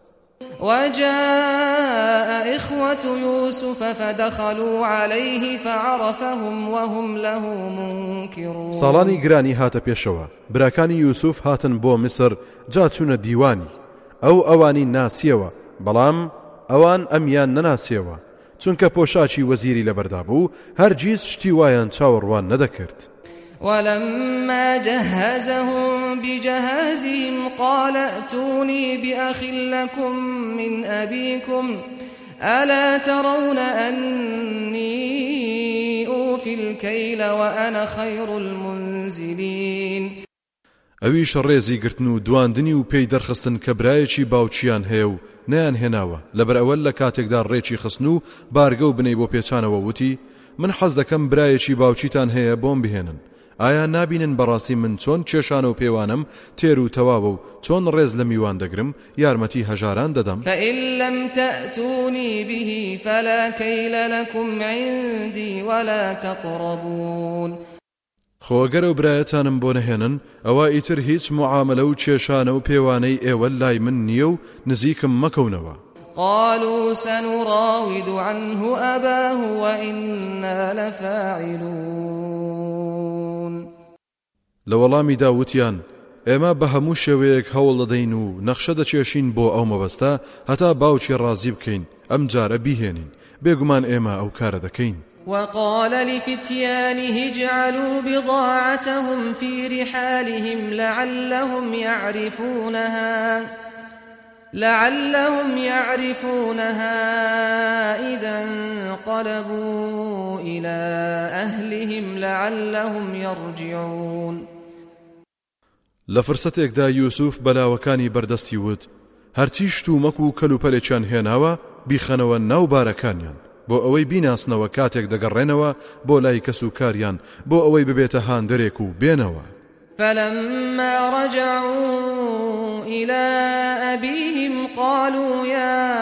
وجاء إخوة يوسف فدخلوا عليه فعرفهم وهم له منكرون. ساڵانی گرانی هاتە پێشەوە، براکانی یوسف هاتن بۆ میسر، جا چوونە دیوانی. ئەو ئەوانی ناسیەوە، بەڵام ئەوان ئەمیان نەناسیەوە، چونکە پۆشاچی وەزیری لەبەردا بوو، هەرگیز شتی وایان چاوەڕوان نەدەکرد. ولما جهزهم بجهازهم قال ائتوني بأخ لكم من أبيكم ألا ترون أني أوفي الكيل وأنا خير المنزلين. ئەویش ڕێزی گرتن و دواندنی و پێی دەرخستن کە برایەکی باوچیان هەیە و نەیان هێناوە. لەبەر ئەوە لە کاتێکدا ڕێکی خستن و بارگە و بنەی بۆ پێچانەوە وتی من حەز دەکەم برایەکی باوچیتان هەیە بۆم بهێنن. ئایا نابینن بەڕاستی من چۆن کێشانە و پێوانم تێر و تەواوە و چۆن ڕێز لە میوان دەگرم یارمەتی هەژاران دەدەم. فإن لم تأتوني به فلا كيل لكم عندي ولا تقربون. خۆ گەرە و برایەتانم بۆ نەهێنن ئەوە ئیتر هیچ معاملە و کێشانە و پێوانەی ئێوە لای من نییە و نزیکم مەکەونەوە. قالوا سنراود عنه أباه وإنا لفاعلون. لە وەڵامی داوتیان ئێمە بە هەموو شێوەیەک هەوڵ دەدەین و نەخشە دەچێشین بۆ ئەو مەبەستە هەتا باوکی ڕازی بکەین ئەم جارە بیهێنین، بێگومان ئێمە ئەو کارە دەکەین. وقال لفتيانه اجعلوا بضاعتهم في رحالهم لعلهم يعرفونها لعلهم يعرفونها إذا انقلبوا إلى أهلهم لعلهم يرجعون. لفرصتێکدا یوسف بەلاوەکانی بەردەستی وت هەرچی شتومەک و کەلوپەلێکیان هێناوە بیخەنەوە ناو بارەکانیان بۆ ئەوەی بیناسنەوە کاتێک دەگەڕێنەوە بۆ لای کەس و کاریان بۆ ئەوەی ببێتە هاندەرێک و بێنەوە. فلما رجعوا إلى أبيهم قالوا يا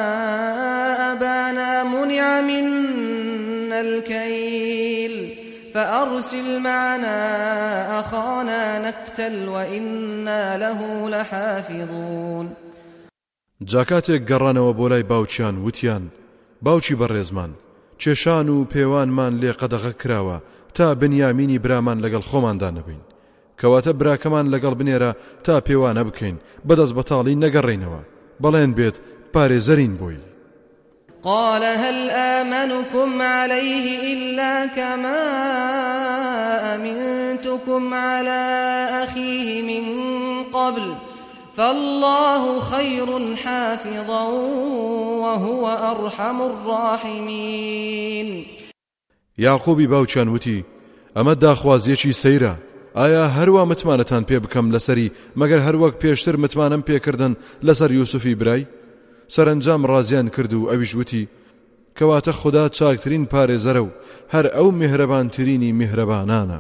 أبانا منع منا الكيل فأرسل معنا أخانا نكتل وإنا له لحافظون. جاکاتێک گەڕانەوە بۆ لای باوچیان وتیان باوچی بەڕێزمان کێشان و پێوانمان لێ قەدەغە کراوە تا بنیامینی برامان لەگەڵ خۆماندا نەبین، کەواتە براکەمان لەگەڵ بنێرە تا پێوانە بکەین بەدەست بەتاڵی نەگەڕێینەوە، بەڵێن بێت پارێزەرین بۆی. قال هل آمنكم عليه إلا كما أمنتكم على أخيه من قبل فالله خير حافظا وهو أرحم الراحمين. یاقوبی باوچیان وتی ئەمە داخوازیەکی سەیرە، ئایا هەروە متمانەتان پێ بکەم لەسەری مەگەر هەروەک پێشتر متمانم پێکردن لەسەر یوسفی برای؟ سەرنجام ڕازیان کرد و ئەویش وتی کەواتە خوددا چاکترین پارێزەرە و هەر ئەو میهرەبانترینی میهرەبانانە.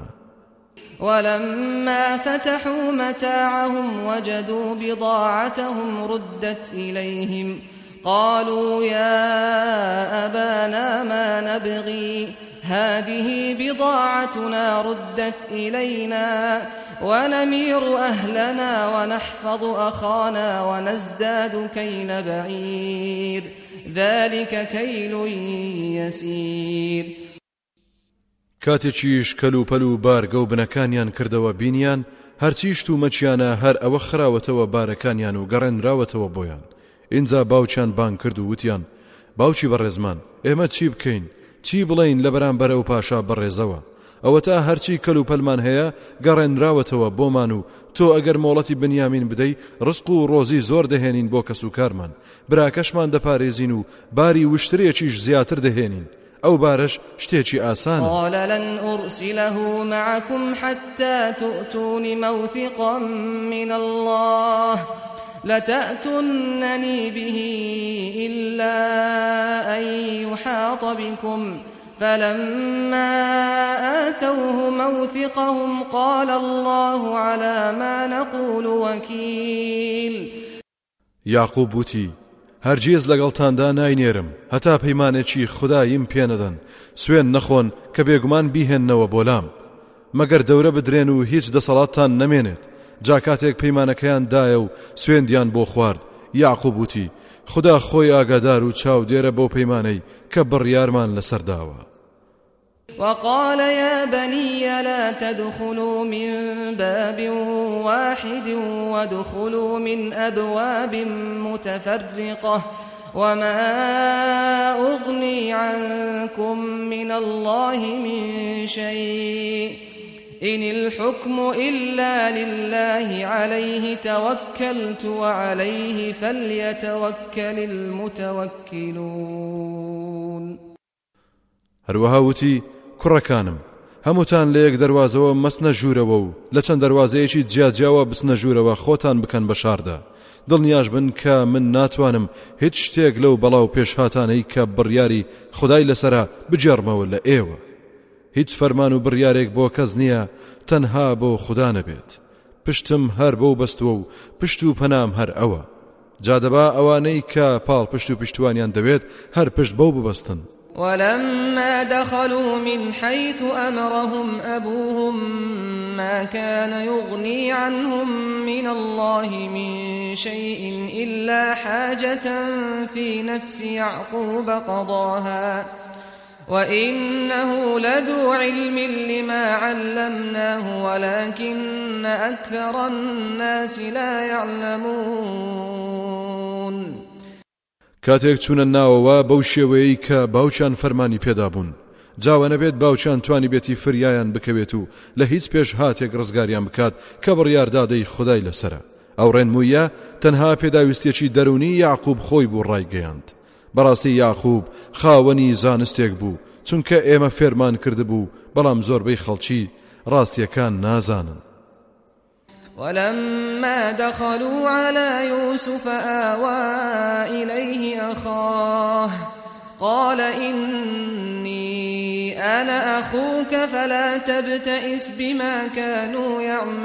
ولما فتحوا متاعهم وجدوا بضاعتهم ردت إليهم قالوا يا أبانا ما نبغي هذه بضاعتنا ردت إلينا ونمير أهلنا ونحفظ أخانا ونزداد كيل بعير ذلك كيل يسير. کاتێکیش کەلوپەل و بارگە و بنەکانیان کردەوە بینیان هەرچی شت و مەچیانە هەر ئەوە خراوەتەوە بارەکانیان و گەڕێنراوەتەوە بۆیان. اینجا باوچیان بانگ کرد و وتیان باوچی بەڕێزمان ئێمە چی بکەین، چی بڵین لە بەرامبەر ئەو پاشا بەڕێزەوە؟ ئەوە تا هەرچی کەلوپەلمان هەیە گەڕێنراوەتەوە بۆمان و تۆ ئەگەر مۆڵەتی بنیامین بدەی ڕزق و ڕۆزی زۆر دەهێنین بۆ کەس و کارمان، براکەشمان دەپارێزین و باری وشترێکیش زیاتر دەهێنین، ئەو بارش شتێکی ئاسانە. قال لن أرسله معكم حتى تؤتون موثقا من الله لتأتونني به إلا أن يحاط بكم فلما آتوه موثقهم قال الله على ما نقول وكيل. یاقوب وتی هەرگیز لەگەڵتاندا ناینێرم هەتا پەیمانێکی خوداییم پێ نەدەن سوێن نەخۆن کە بێگومان بیهێننەوە بۆلام مەگەر دەورە بدرێن و هیچ دەسەڵاتتان نەمێنێت. جا کاتێک پەیمانەکەیان دایە و سوێندیان بۆ خوارد یاعقوب وتی خدا خۆی ئاگادار و چاو دێرە بۆ پەیمانەی کە بڕیارمان لەسەرداوە. وقال يا بني لا تدخلوا من باب واحد وادخلوا من أبواب متفرقة وما أغني عنكم من الله من شيء إن الحكم إلا لله عليه توكلت وعليه فليتوكل المتوكلون. هەروەها وتی کوڕەکانم هەمووتان لە یەک دەروازەوە مەسنە ژوورەوە و لە چەند دەروازەیەکی جیاجیاوە بسنە ژوورەوە خۆتان بکەن بە شاردا. دڵنیاش بن کە من ناتوانم هیچ شتێک لەو بەڵاو پێشهاتانەی کە بڕیاری خودای لەسەرە بجێڕمەوە لە ئێوە. هیچ فەرمان و بڕیارێک بۆ کەس نییە تەنها بۆ خوددا نەبێت. پشتم هەر بەو بەستووە و پشت و پەنام هەر ئەوە. جادەبا ئەوانەی کە پاڵ پشت و پشتوانیان دەوێت هەر پشت بەو ببەستن. ولما دخلوا من حيث أمرهم أبوهم ما كان يغني عنهم من الله من شيء إلا حاجة في نفس يعقوب قضاها وإنه لذو علم لما علمناه ولكن أكثر الناس لا يعلمون. کاتێک چوونە ناوەوە بەو شێوەیەی کە باوچان فەرمانی پێدا بوون جاوە نەبێت باوچان توانی بێتی فریایان بکەوێت و لە هیچ پێش هاتێک ڕزگاریان بکات کە بڕیاردادەی خودای لەسرە. ئەو ڕێنموویە تەنها پێداویستێکی دەرونی یاعقوب خۆی بوو ڕایگەیاند. بەڕاستی یاعقوب خاوەنی زانستێک بوو چونکە ئێمە فێرمان کردبوو بەڵام زۆربەی خەڵکی ڕاستیەکان نازانن. ولما دخلوا على يوسف آوى إليه أخاه قال إني أنا أخوك فلا تبتئس بما كانوا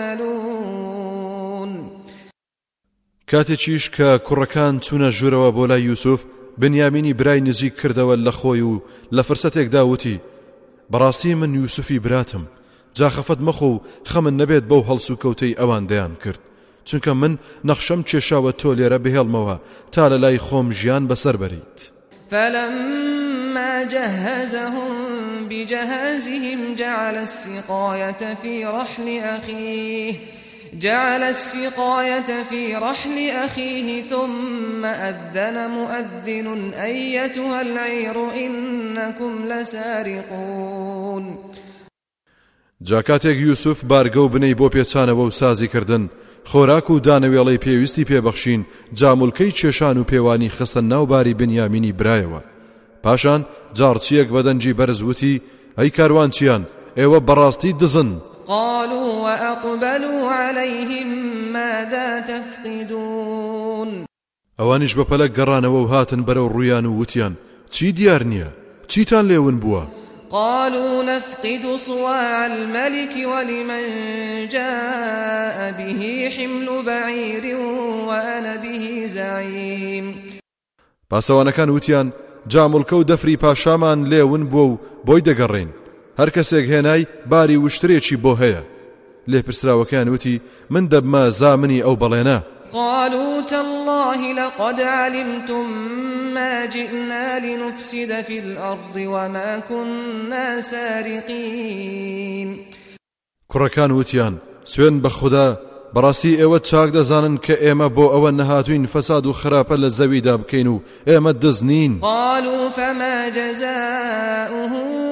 يعملون. کاتێکیش کە کوڕەکان چوونە ژوورەوە بۆ لای یوسف بنیامینی برای نزیک کردەوە لە خۆی و لە فرسەتێکدا وتی بەڕاستی من یوسفی براتم جا خەفەت مەخۆ و خەمن نەبێت بەو هەڵس و کەوتەی ئەوان دەیان کرد چونکە من نەخشەم کێشاوە تۆ لێرە بهێڵمەوە تا لە لای خۆم ژیان بەسەر بەریت. فلما جهزهم بجهازهم جعل السقاية في رحل أخيه جعل السقاية في رحل أخيه ثم أذن مؤذن أيتها العير إنكم لسارقون. جا کاتێک یوسف بارگە و بنەی بۆ پێچانەوە و سازی کردن خۆراک و دانەوێڵەی پێویستی پێبەخشین جامولکەی کێشان و پێوانی خستە ناوباری بنیامینی برایەوە. پاشان جارچیەک بەدەنجی بەرز وتی ئەی کاروانچیان ئێوە بەڕاستی دزن. قالوا وأقبلوا عليهم ماذا تفقدون. ئەوانیش بە پەلە گەڕانەوە و هاتن بەرەو ڕویان و وتیان چی دیار نییە چیتان لێون بووە. قالوا نفقد صواع الملك ولمن جاء به حمل بعير وأنا به زعيم. پاسەوانەکان وتیان جامولکە و دەفری پاشامان لێون بووە و بۆی دەگەڕێن هەر کەسێک هێنای باری وشترێکی بۆ هەیە. لێپرسراوەکان وتی من دەبمە زامنی ئەو بەڵێنە. قالوا تالله لقد علمتم ما جئنا لنفسد في الأرض وما كنا سارقين. کوڕەکان وتیان سوێن بە خوددا بەڕاستی ئێوە چاک دەزانن کە ئێمە بۆ ئەوە نەهاتوین فەساد و خراپە لە زەویدا بکەین و ئێمە دز نین. قالوا فما جزاؤه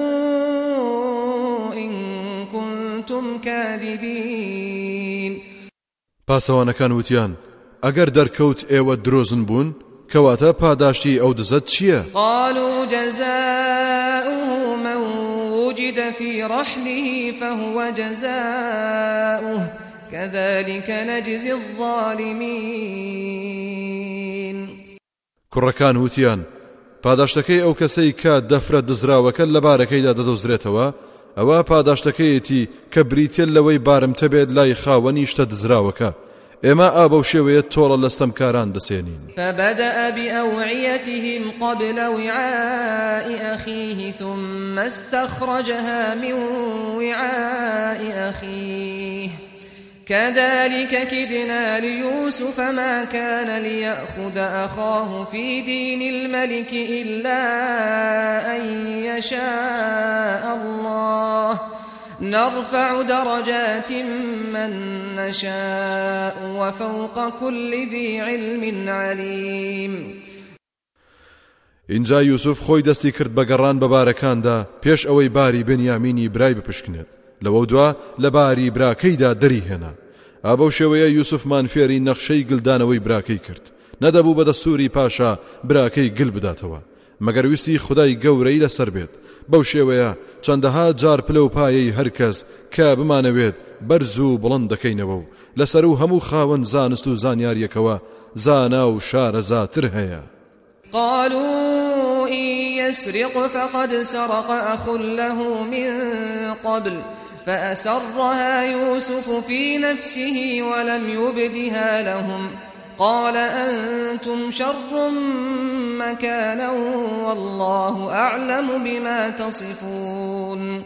إن كنتم كاذبين. پاسەوانەکان وتیان ئەگەر دەرکەوت ئێوە درۆزن بوون کەواتە پاداشتی ئەو دزت چییە؟ قالوا جزاؤه من وجد في رحله فهو جزاؤه كذلك نجزي الظالمين. کوڕەکان وتیان پاداشتەکەی ئەو کەسەی کە دەفرە دزراوەکە لە بارەکەیدا دەدۆزرێتەوە ئەوە پاداشتەکەیەتی کە بریتێل لەوەی بارمتە بێت لای خاوەنی شتە دزراوەکە ئێمە ئابە و شێوەیە تۆڵە لەستەمکاران دەسێنین. فبدأ بأوعيتهم قبل وعاء أخيه ثم استخرجها من وعاء أخيه كذلك كدنا ليوسف ما كان ليأخذ أخاه في دين الملك إلا أن يشاء الله نرفع درجات من نشاء وفوق كل ذي علم عليم. اینجا یوسف خۆی دەستی کرد بە گەڕان بە بارەکاندا پێش ئەوەی باری بنیامینی برای بپشکنێت. لەوە دوا لە باری براکەیدا دەری هێنا. ئابە شێوەیە یوسفمان فێری نەخشەی گلدانەوەی براکەی کرد. نەدەبوو بە دەستوری پاشا براکەی گل بداتەوە مەگەر ویستی خودای گەورەی لەسەر بێت. بەو شێوەیە چەندەها جار پلە و پایەی هەرکەس کە بمانەوێت بەرز و بڵند دەکەینەوە و لەسەر و هەموو خاوەن زانست و زانیاریەکەوە زانا و شارەزاتر هەیە. قالوا إن يسرق فقد سرق أخ له من قبل فأسرها يوسف في نفسه ولم يبدها لهم قال أنتم شر مكانا والله أعلم بما تصفون.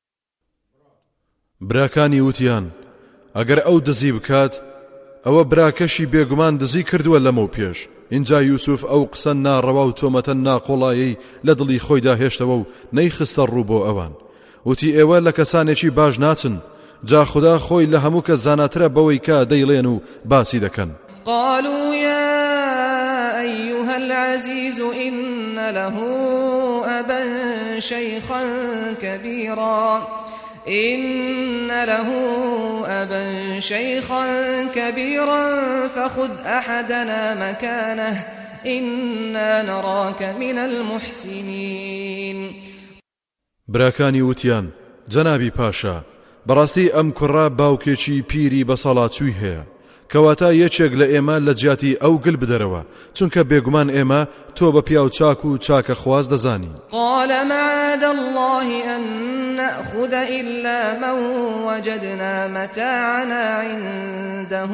براکانی وتیان ئەگەر ئەو دزی بکات ئەوە براکەشی بێگومان دزی کردووە لەمە پێش. اینجا یوسف ئەو قسە ناڕەوا و تۆمەتە ناقۆڵایی لە دڵی خۆیدا هێشتەوە و نەیخستە ڕوو بۆ ئەوان. وتی ئێوە لە کەسانێکی باش ناچن جا خوددا خۆی لە هەموو کە زاناترە بەوەی کە دەیڵێن و باسی دەکەن. قالوا يا أيها العزيز إن له أبا شيخا كبيرا إن له أبا شيخا كبيرا فخذ أحدنا مكانه إنا نراك من المحسنين. براکانی وتیان جەنابی پاشا بەڕاستی ئەم کوڕا باوکێکی پیری بەسەڵاتچووی هەیە کەواتە یەکێک لە ئێمە لە جیاتی ئەو گل بدەرەوە چونکە بێگومان ئێمە تۆ بە پیاو چاک و چاکە خواز دەزانی. قال معاذ الله أن نأخذ إلا من وجدنا متاعنا عنده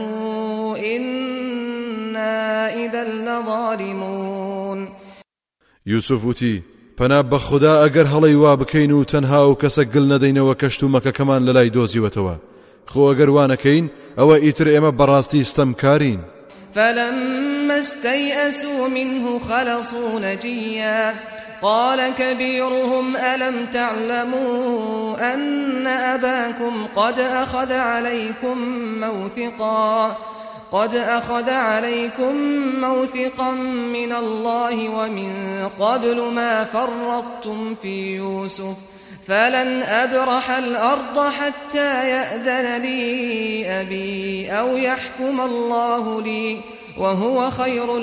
إنا إذا لظالمون. یوسف وتی پەنا بە خوددا ئەگەر هەڵەی وا بکەین و تەنها و کەسە گل نەدەینەوە کەشت و مەکەکەمان لە لای دۆزیوەتەوە خۆ ئەگەر وانەکەین ئەوە ئیتر ئێمە بەڕاستی ستەمکارین. فلما استيئسوا منه خلصوا نجيا قال كبيرهم ألم تعلموا أن أباكم قد أخذ عليكم موثقا قد أخذ عليكم موثقا من الله ومن قبل ما فرطتم في يوسف فلن أبرح الأرض حتى يأذن لي أبي أو يحكم الله لي وهو خير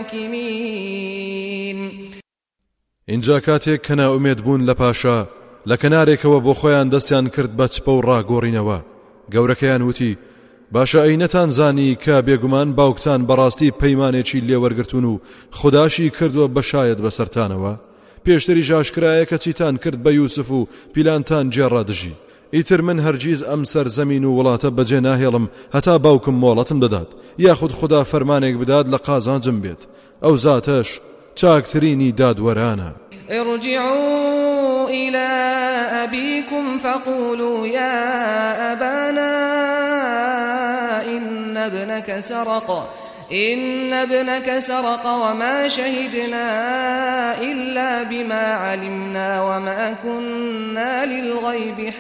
الحاكمين. اینجا کاتێک کە ناومێد بوون لە پاشا لە کەنارێکەوە بۆ خۆیان دەستیان کرد بە چپە و ڕاگۆڕینەوە. گەورەکەیان وتی باشە ئەی نەتان زانی کە بێگومان باوکتان بەڕاستی پەیمانێکی لێوەرگرتون و خوداشی کردووە بەشایەت بەسەرتانەوە پێشتری ژاشکرایە کە چیتان کرد بە یوسف و پیلانتان جێڕا دژی. ئیتر من هەرگیز ئەم سەرزەمین و وڵاتە بەجێ ناهێڵم هەتا باوکم مۆڵەتم دەدات یاخود خوددا فەرمانێک بدات لە قازانجم بێت ئەو زاتەش چاکترینی دادوەرانە. ارجعوا إلى أبيكم فقولوا يا أبانا إن ابنك سرق إن ابنك سرق وما شهدنا إلا بما علمنا وما كنا للغيب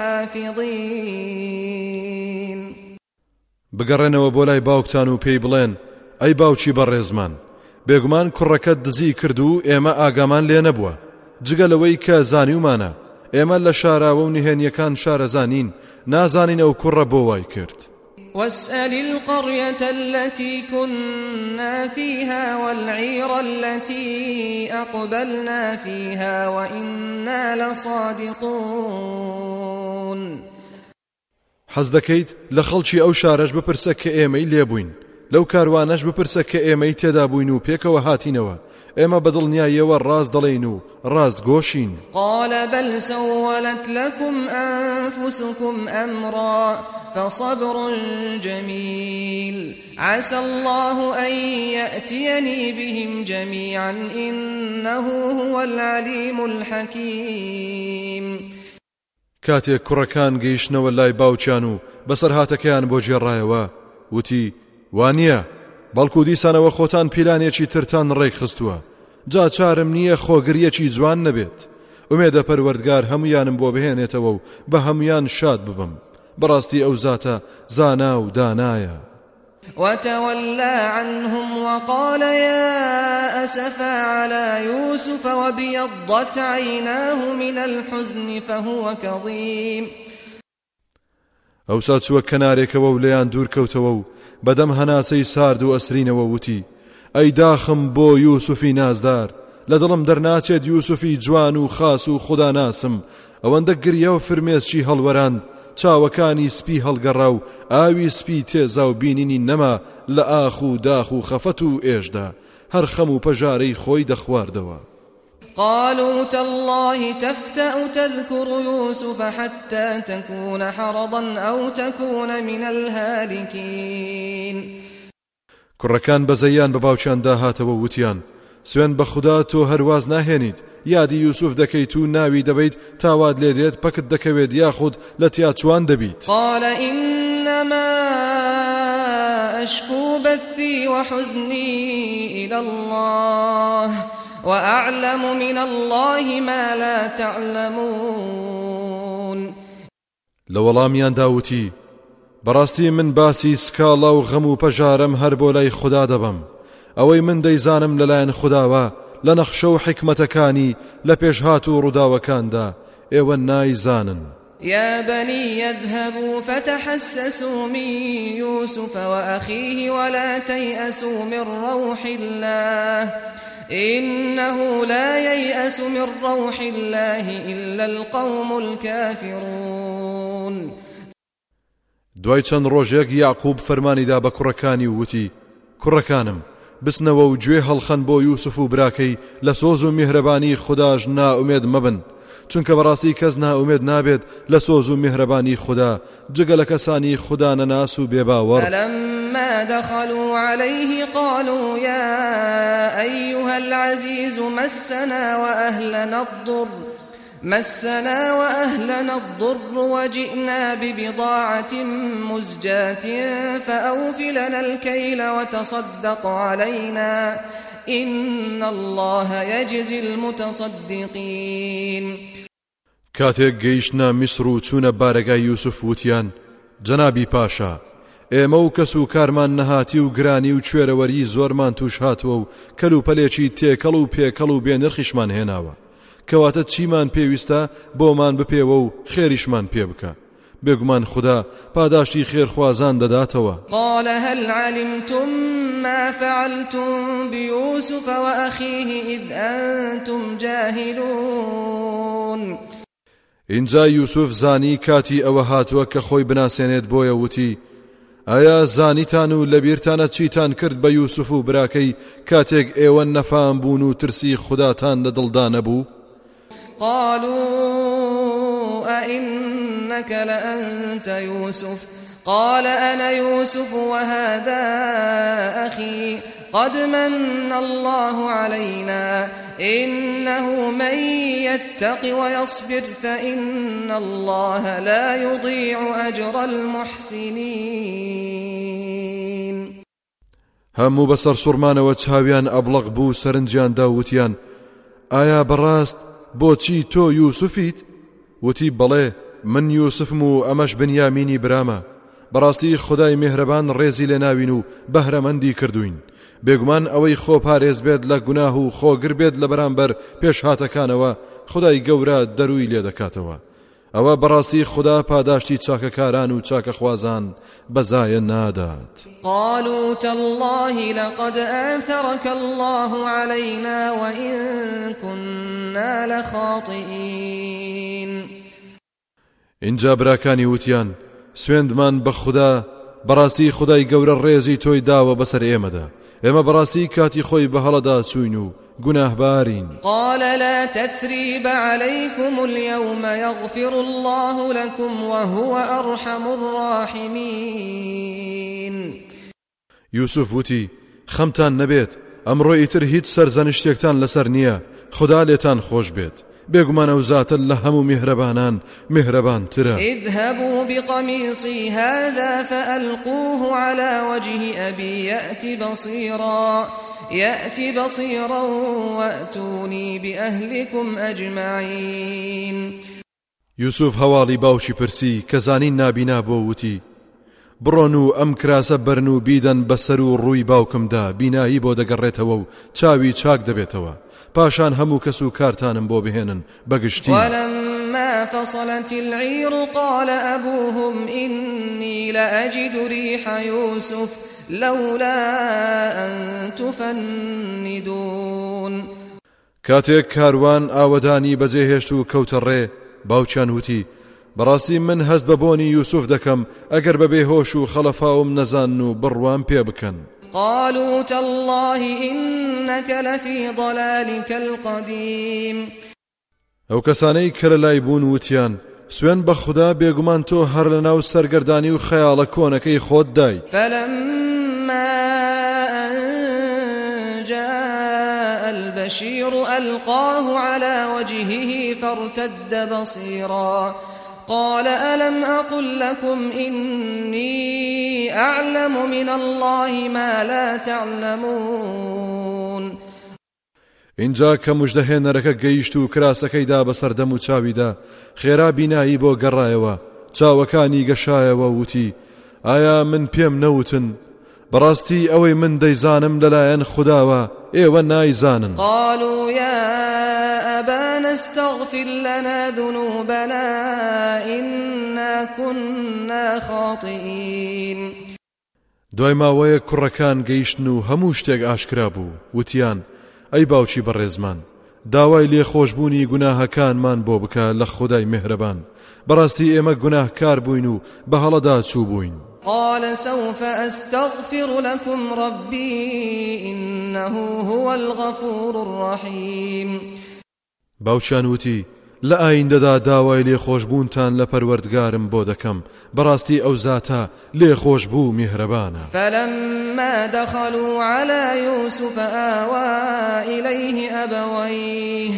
حافظين. بگەڕێنەوە بۆ لای باوکتان و پێی بڵێن ئەی باوکی بەڕێزمان بێگومان کوڕەکەت دزی کرد و ئێمە ئاگامان لێ نەبووە جگە لەوەی کە زانیومانە ئێمە لە شاراوە و نهێنیەکان شارەزانین نازانین ئەو کوڕە بۆ وای کرد. واسأل القرية التي كنا فيها والعير التي أقبلنا فيها وإنا لصادقون. حەز دەکەیت لە خەڵکی ئەو شارەش بپرسە کە ئێمەی لێبووین لەو کاروانەش بپرسە کە ئێمەی تێدا بووین و پێکەوە هاتینەوە ئێمە بەدڵنیاییەوە ڕاست دەڵێین و ڕاست گۆشین. قال بل سولت لكم أنفسكم أمرا فصبر جميل عسى الله أن يأتيني بهم جميعا إنه هو العليم الحكيم. کاتێک کوڕەکان گەیشتنەوە لای باوچیان و بەسەر هاتەکەیان بۆ جێڕایەوە وتی وانییە بەڵکو دیسانەوە خۆتان پیلانێکی ترتان ڕێک خستووە جا چارم نییە خۆگریەکی جوان نەبێت ئومێدە پەروەردگار هەمویانم بۆ بهێنێتەوە و بە هەمویان شاد ببم بەڕاستی ئەو زاتە زانا و دانایە. وتولى عنهم وقال يا أسفا على يوسف وابيضت عيناه من الحزن فهو كظيم. ئەوسا چووە کەنارێکەوە و لێیان دوور کەوتەوە و بەدەم هەناسەی سارد و ئەسرینەوە وتی ئەی داخم بۆ یوسفی نازدار لە دڵم دەرناچێت یوسفی جوان و خاس و خدا ناسم ئەوەندە گریە و فرمێسکی هەڵوەراند چاوەکانی سپی هەڵگەڕا و ئاوی سپی تێزا و بینینی نەما لە ئاخ و داخ و خەفەت و ئێشدا هەر خەم و پەژارەی خۆی دەخواردەوە. قالوا تالله تفتأ تذكر يوسف حتى تكون حرضا أو تكون من الهالكين. کوڕەکان بەزەیان بە باوچیان داهاتەوە وتیان سوێن بە خوددا تۆ هەرواز ناهێنیت یادی یوسف دەکەیت و ناوی دەبیت تاواد لێ دێت پەکت دەکەوێت یاخود لە تیا چوان دەبیت. قال إنما أشكو بثي وحزني إلى الله وأعلم من الله ما لا تعلمون. لەوەڵامیان داوتی بەڕاستی من باسی سکاڵا و غەم و پەژارم هەر بۆ لای خوددا دەبم ئەوەی من دەیزانم لەلایەن خودداوە لە نەخشە و حکمەتەکانی لە پێشهات و ڕووداوەکاندا ئێوە نایزانن. يا بني يذهبوا فتحسسوا من يوسف وأخيه ولا تيأسوا من روح الله إنه لا ييأس من روح الله إلا القوم الكافرون. دوای چەند ڕۆژێک یاعقوب فەرمانیدا بە کوڕەکانی وتی کوڕەکانم بسنەوە و گوێ هەڵخەن بۆ یوسف و براکەی لە سۆز و میهرەبانی خودداش نائومێد مەبن چونکە بەڕاستی کەس نائومێد نابێت لە سۆز و میهرەبانی خوددا جگە لە کەسانی خوددا نەناس و بێباوەڕ. فلما دخلوا عليه قالوا يا أيها العزيز مسنا وأهلنا الضر مسنا وأهلنا الضر وجئنا ببضاعة مزجاة فأوف لنا الكيل وتصدق علينا إن الله يجزي المتصدقين. کاتێک گەیشتنە میسر و چوونە بارەگای یوسف وتیان جەنابی پاشا ئێمە و کەس و کارمان نەهاتی و گرانی و کوێرەوەری زۆرمان توش هاتووە و کەلوپەلێکی تێکەڵ و پێکەڵ و بێنرخیشمان هێناوە کەواتە چیمان پێویستە بۆمان بپێوە و خێریشمان پێ بکە بێگومان خوددا پاداشتی خێرخوازان دەداتەوە. قال هل علمتم ما فعلتم بيوسف وأخيه إذ أنتم جاهلون. اینجا یوسف زانی کاتی ئەوە هاتووە کە خۆی بناسێنێت بۆیە وتی ئایا زانیتان و لەبیرتانە چیتان کرد بە یوسف و براکەی کاتێک ئێوە نەفام بوون و ترسی خودداتان لە دڵدا نەبوو؟ قالوا أئنك لأنت يوسف قال أنا يوسف وهذا أخي قد من الله علينا إنه من يتق ويصبر فإن الله لا يضيع أجر المحسنين. هەموو بەسەر سوڕمانەوە چاویان ئەبلەق بوو سەرنجیان داوتیان ئایا بەڕاست بۆچی تۆ یوسفیت؟ وتی بەڵێ من یوسفم و ئەمەش بنیامینی برامە بەڕاستی خدای میهرەبان ڕێزی لێ ناوین و بەهرەمەندی کردوین بێگومان ئەوەی خۆ پارێز بێت لە گوناه و خۆگر بێت لە بەرامبەر پێشهاتەکانەوە خدای گەورە دەروی لێ دەکاتەوە ئەوە بەڕاستی خدا پاداشتی چاکەکاران و چاکەخوازان بەزایە نادات. قالوا تالله لقد آثرك الله علينا وإن كنا لخاطئين. اینجا براکانی وتیان سوێندمان بە خوددا بەڕاستی خدای گەورە ڕێزی تۆی داوە بەسەر ئێمەدا ئێمە بەڕاستی کاتی خۆی بە هەڵەدا چوین و گوناهبارین. قال لا تثريب عليكم اليوم يغفر الله لكم وهو أرحم الراحمين. یوسف وتی خەمتان نەبێت ئەمڕۆ ئیتر هیچ سەرزەنشتێکتان لەسەر نییە خدا لێتان خۆش بێت بێگومان ئەو زاتە لە هەموو میهرەبانان میهرەبانترە. اذهبوا بقميصي هذا فألقوه على وجه أبي يأت بصيرا يأت بصيرا وأتوني بأهلكم أجمعين. یوسف هەواڵی باوکی پرسی کە زانین نابینا بۆ وتی بڕۆن و ئەم کراسە بەرن و بیدەن بەسەر و ڕووی باوکمدا بینایی بۆ دەگەڕێتەوە و چاوی چاک دەبێتەوە پاشان هەموو کەس و کارتانم بۆ بهێنن بەگشتی. ولما فصلت العير قال أبوهم إني لأجد ريح يوسف لولا أن تفندون. کاتێک کاروان ئاوەدانی بەجێهێشت و کەوتە ڕێ باوچیان وتی بەڕاستی من هەست بە بۆنی یوسف دەکەم ئەگەر بە بێهۆش و خەڵەفاوم نەزان و بڕوان پێ بکەن. قالوا تالله إنك لفي ضلالك القديم. ئەو کەسانەی کە لەلای بوون وتیان سوێن بە خوددا بێگومان تۆ هەر لە ناو سەرگەردانی و خەیاڵە کۆنەکەی خۆت دایت. فلما أن جاء البشير ألقاه على وجهه فارتد بصيرا قال ألم أقل لكم إني أعلم من الله ما لا تعلمون. اینجا کە موژدەهێنەرەکە گەیشت و کراسەکەیدا بەسەردەم و چاویدا خێرا بینایی بۆ گەڕایەوە چاوەکانی گەشایەوە وتی ئایا من پێم نەوتن بەڕاستی ئەوەی من دەیزانم لەلایەن خودداوە ئێوە نایزانن. قالوا يا أبانا استغفر لنا ذنوبنا إنا كنا خاطئين. دوای ماوەیە کوڕەکان گەیشتن و هەموو شتێک ئاشکرا بوو وتیان ئەی باوکی بەڕێزمان داوای لێخۆشبوونی گوناهەکانمان بۆ بکە لە خودای میهرەبان بەڕاستی ئێمە گوناهکار بووین و بە هەڵەدا چوو بووین. قال سوف أستغفر لكم ربي إنه هو الغفور الرحيم. باوچان وتی لە ئایندەدا داوای لێخۆشبوونتان لە پەروەردگارم بۆ دەکەم بەڕاستی ئەو زاتە لێخۆشبوو میهرەبانە. فلما دخلوا على يوسف آوى إليه أبويه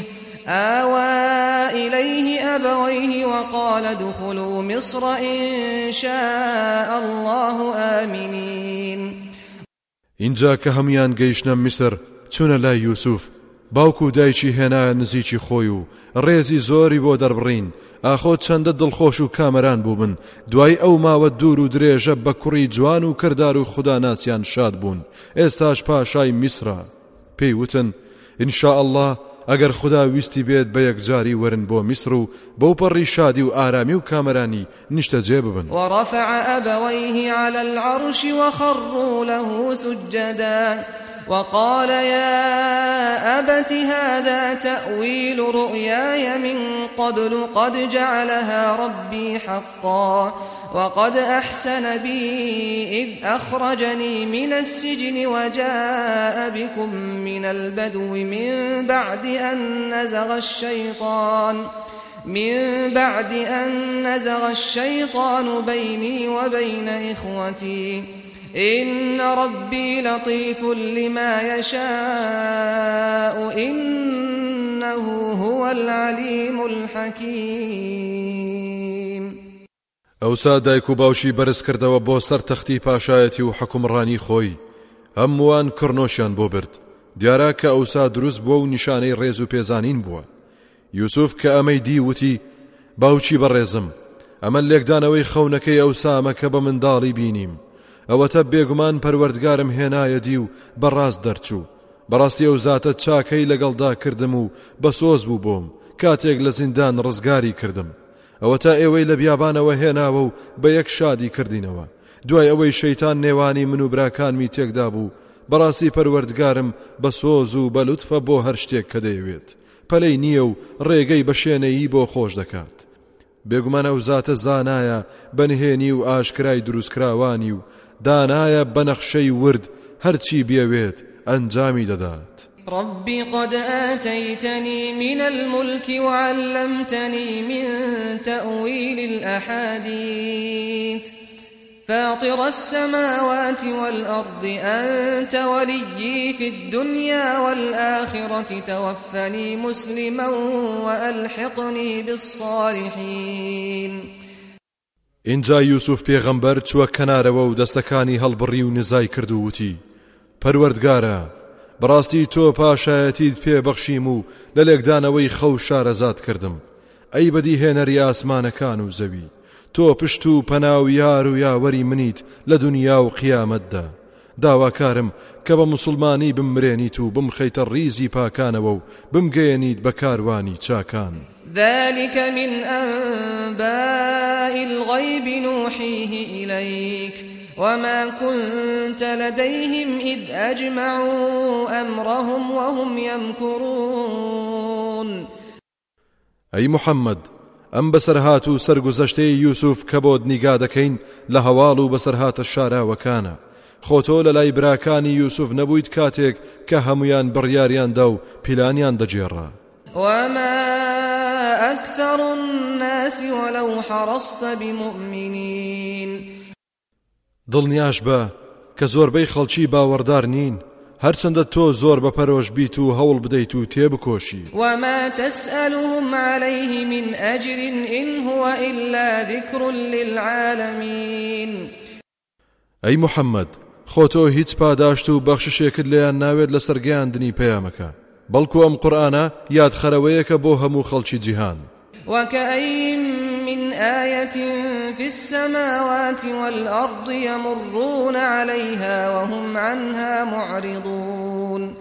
آوى إليه أبويه وقال ادخلوا مصر إن شاء الله آمنين. اینجا کە هەمویان گەیشتنە میسر چوونە لای یوسف باوکو دایکی هێنایە نزیکی خۆی و ڕێزی زۆری بۆ دەربڕین ئاخۆ چەندە دڵخۆش و کامەران بووبن دوای ئەو ماوە دوور و درێژە بە کوڕی جوان و کردار و خوددا ناسیان شاد بوون. ئێستاش پاشای میسرە پێی وتن ئینشاء الله ئەگەر خوددا ویستی بێت بە یەکجاری وەرن بۆ میسر و بەو پەڕی شادی و ئارامی و کامەرانی نیشتەجێ ببن. ورفع أبويه على العرش وخروا له سجدا وقال يا أبت هذا تأويل رؤياي من قبل قد جعلها ربي حقا وقد أحسن بي إذ أخرجني من السجن وجاء بكم من البدو من بعد أن نزغ الشيطان من بعد أن نزغ الشيطان بيني وبين إخوتي إن ربي لطيف لما يشاء إنه هو العليم الحكيم. ئەوسا دایک و باوشی بەرز کردەوە بۆ سەر تەختی پاشایەتی و حکومڕانی خۆی هەمووان کڕنۆشیان بۆ برد دیارە کە ئەوسا دروست بووە و نیشانەی ڕێز و پێزانین بووە. یوسف کە ئەمەی دی وتی باوکی بەڕێزم ئەمە لێکدانەوەی خەونەکەی ئەوسامە کە بە منداڵی بینیم ئەوەتە بێگومان پەروەردگارم هێنایە دی و بەڕاست دەرچوو بەڕاستی ئەو زاتە چاکەی لەگەڵدا کردم و بەسۆز بوو بۆم کاتێک لە زیندان ڕزگاری کردم ئەوەتە ئێوەی لە بیابانەوە هێناوە و بە یەک شادی کردینەوە دوای ئەوەی شەیتان نێوانی من و براکانمی تێکدا بوو بەڕاستی پەروەردگارم بەسۆز و بەلوتفە بۆ هەر شتێک کە دەیەوێت پەلەی نییە و ڕێگەی بە شوێنەیی بۆ خۆش دەکات. بێگومان ئەو زاتە زانایە بەنهێنی و ئاشکرای دروستکراوانی و دانایە بەنەخشەی ورد هەرچی بێوێت ئەنجامی دەدات. ربي قد آتيتني من الملك وعلمتني من تأويل الأحاديث فاطر السماوات والأرض أنت وليي في الدنيا والآخرة توفني مسلما وألحقني بالصالحين. اینجا یوسف پێغەمبەر چووە کەنارەوە و دەستەکانی هەڵبڕی و نزای کرد و وتی پەروەردگارە بەڕاستی تۆ پاشایەتیت پێبەخشیم و لە لێکدانەوەی خەو شارەزاد کردم. ئەی بەدیهێنەری ئاسمانەکان و زەوی تۆ پشت و پەناو یار و یاوەری منیت لە دنیا و قیامەتدا. داواکارم کە بە موسڵمانی بمرێنیت و بمخەیتە ڕیزی پاکانەوە و بمگەیەنیت بە کاروانی چاکان. ذلك من أنباء الغيب نوحيه إليك وما كنت لديهم إذ أجمعوا أمرهم وهم يمكرون. أي محمد ئەم بەسەرهات و سەرگوزەشتەی یوسف کە بۆت نیگا دەکەین لە هەواڵ و بەسەرهاتە شاراوەکانە. خۆتۆ لە لای براکانی یوسف نەبوویت کاتێک کە هەمویان بڕیاریاندا و پیلانیان دەجێڕا. وما أكثر الناس ولو حرصت بمؤمنين. دڵنیاش بە کە زۆربەی خەڵکی باوەڕدار نین هەرچەندە تۆ زۆر بەپەرۆش بیت و هەوڵ بدەیت و تێبکۆشی. وما تسألهم عليه من أجر إن هو إلا ذكر للعالمين. ئەی محەممەد خۆتۆ هیچ پاداشت و بەخششێکت لێیان ناوێت لە سەرگەیاندنی پەیامەکە بەڵکو ئەم قورئانە یادخەرەوەیەکە بۆ هەموو خەڵکی جیهان. وكأين من آية في السماوات والأرض يمرون عليها وهم عنها معرضون.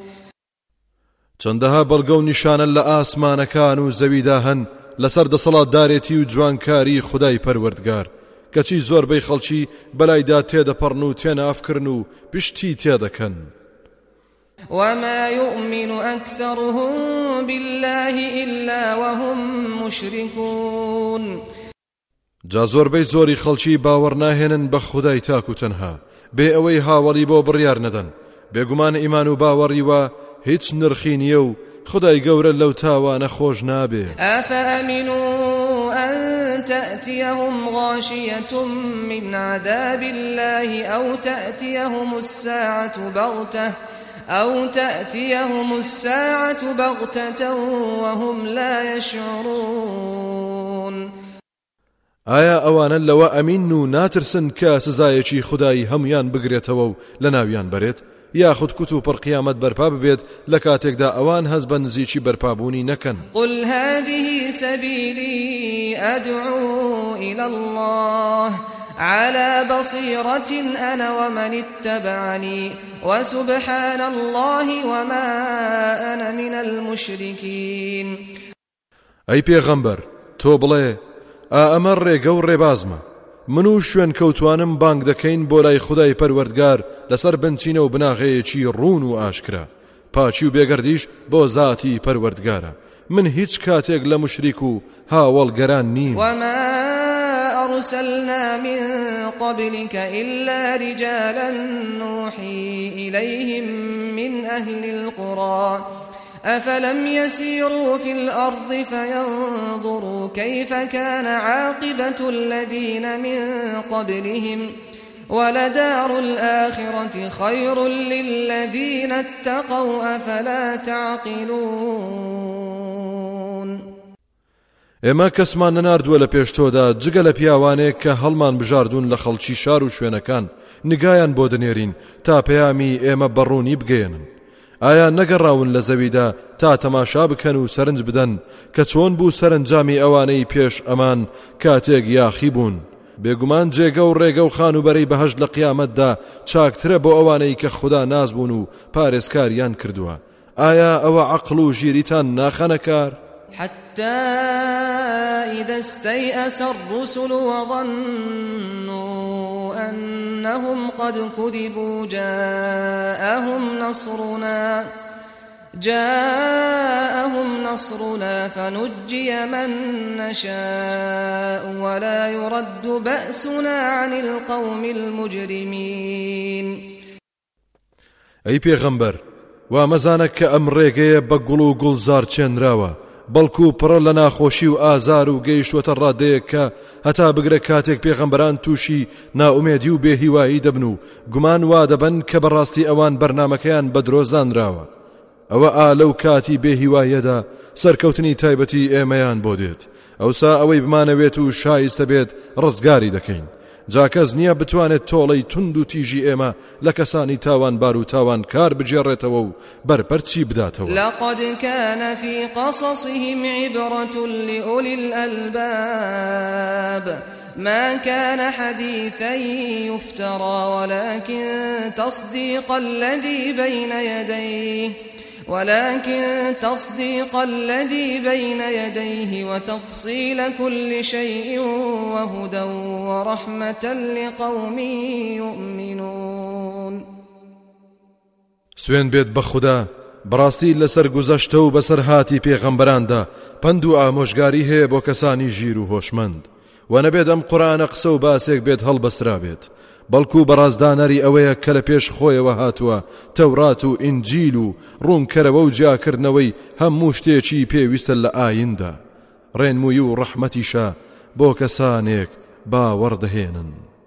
چەندەها بەڵگە و نیشانە لە ئاسمانەکان و زەویدا هەن لەسەر دەسەڵاتدارێتی و جوانکاری خودای پەروەردگار کەچی زۆربەی خەڵکی بەلایدا تێدەپەڕن و تێنافکردن و پشتی تێدەکەن. وما يؤمن أكثرهم بالله إلا وهم مشركون. جا زۆربەی زۆری خەڵکی باوەڕ ناهێنن بە خودای تاک و تەنها بێ ئەوەی هاوڵی بۆ بڕیار نەدەن. بێگومان ئیمان و باوەڕی وە هیچ نرخی نییە و خودای گەورە لەو تاوانە خۆش نابێ. أفأمنوا أن تأتيهم غاشية من عذاب الله أو تأتيهم الساعة بغتة أو تأتيهم الساعة بغتة وهم لا يشعرون. ئایا ئەوانە لەوە ئەمین و ناترسن کە سزایەکی خودای هەمویان بگرێتەوە و لە ناویان بەرێت یاخود کوت و پڕقیامەت بەرپا ببێت لە کاتێکدا ئەوان هەز بە نزیکی بەرپابوونی نەکەن. قل هذه سبيلي أدعو إلى الله على بصيرة أنا ومن اتبعني وسبحان الله وما أنا من المشركين. أي پیغمبر تو بڵێ ئەمە ڕێگە و ڕێبازمە من و شوێن کەوتوانم بانگ دەکەین بۆ لای خودای پەروەردگار لەسەر بنچینە و بناغەیەکی ڕوون و ئاشکرا پاچی و بێگەردیش بۆ ذاتی پەروەردگارە من هیچ کاتێک لە مشریک و هاوڵگەران نیم. وما أرسلنا من قبلك إلا رجالا نوحي إليهم من أهل القرى أفلم يسيروا في الأرض فينظروا كيف كان عاقبة الذين من قبلهم ولدار الآخرة خير للذين اتقوا أفلا تعقلون. ئێمە کەسمان نەناردووە لە پێشتۆدا جگە لە پیاوانێک کە هەڵمان بژاردوون لە خەڵکی شار و شوێنەکان نگایان بۆ دەنێرین تا پەیامی ئێمە بەڕوونی بگەێنن. ئایا نەگەڕاون لە زەویدا تا تەماشا بکەن و سەرنج بدەن کە چۆن بوو سەرنجامی ئەوانەی پێش ئەمان کاتێک یاخی بوون. بێگومان جێگە و ڕێگە و خانوبەرەی بەهەشت لە قیامەتدا چاکترە بۆ ئەوانەی کە خوددا ناز بوون و پارێزکاریان کردووە. ئایا ئەوە عەقڵ و ژیریتان ناخەنە کار؟ حتى إذا استيأس الرسل وظنوا أنهم قد كذبوا جاءهم نصرنا جاءهم نصرنا فنجي من نشاء ولا يرد بأسنا عن القوم المجرمين. أي پیغمبر وامەزانە کە ئەم ڕێگەیە بە گوڵ و گوڵزار چێنراوە بەڵکو پڕە لە ناخۆشی و ئازار و گەیشتوەتە ڕادەیەک کە هەتا بگرە کاتێک پێغەمبەران تووشی ناومێدی و بێهیوایی دەبن و گومان وا دەبن کە بەڕاستی ئەوان بەرنامەکەیان بە درۆزانراوە. ئەوە ئا لەو کاتی بێهیواییەدا سەرکەوتنی تایبەتی ئێمەیان بۆ دێت. ئەوسا ئەوەی بمانەوێت و شایستە بێت ڕزگاری دەکەین. جاکەس نییە بتوانێت تۆڵەی تند و تیژی ئێمە لە کەسانی تاوانبار و تاوان کار بجێڕێتەوە و بەرپەرچی بداتەوە. لقد كان في قصصهم عبرة لأولي الألباب ما كان حديثا يفترى ولكن تصديق الذي بين يديه ولكن تصديق الذي بين يديه وتفصيل كل شيء وهدى ورحمة لقوم يؤمنون. سوێن بێت بە خودا بەڕاستی لەسەر گوزەشتە و بەسەر هاتی پێغەمبەراندا پند و ئامۆژگاری هەیە بۆ کەسانی ژیر و هۆشمەند و نەبێت ئەم قورئانە قسە و باسێک بێت هەڵبەسرا بێت بەڵکو بەڕازدانەری ئەوەیە کە لە پێش خۆیەوە هاتووە تەورات و ئینجیل و ڕوونکەرەوە و جیاکردنەوەی هەموو شتێکی پێویستە لە ئایندا ڕێنمووی و ڕەحمەتیشە بۆ کەسانێک باوەڕدەهێنن.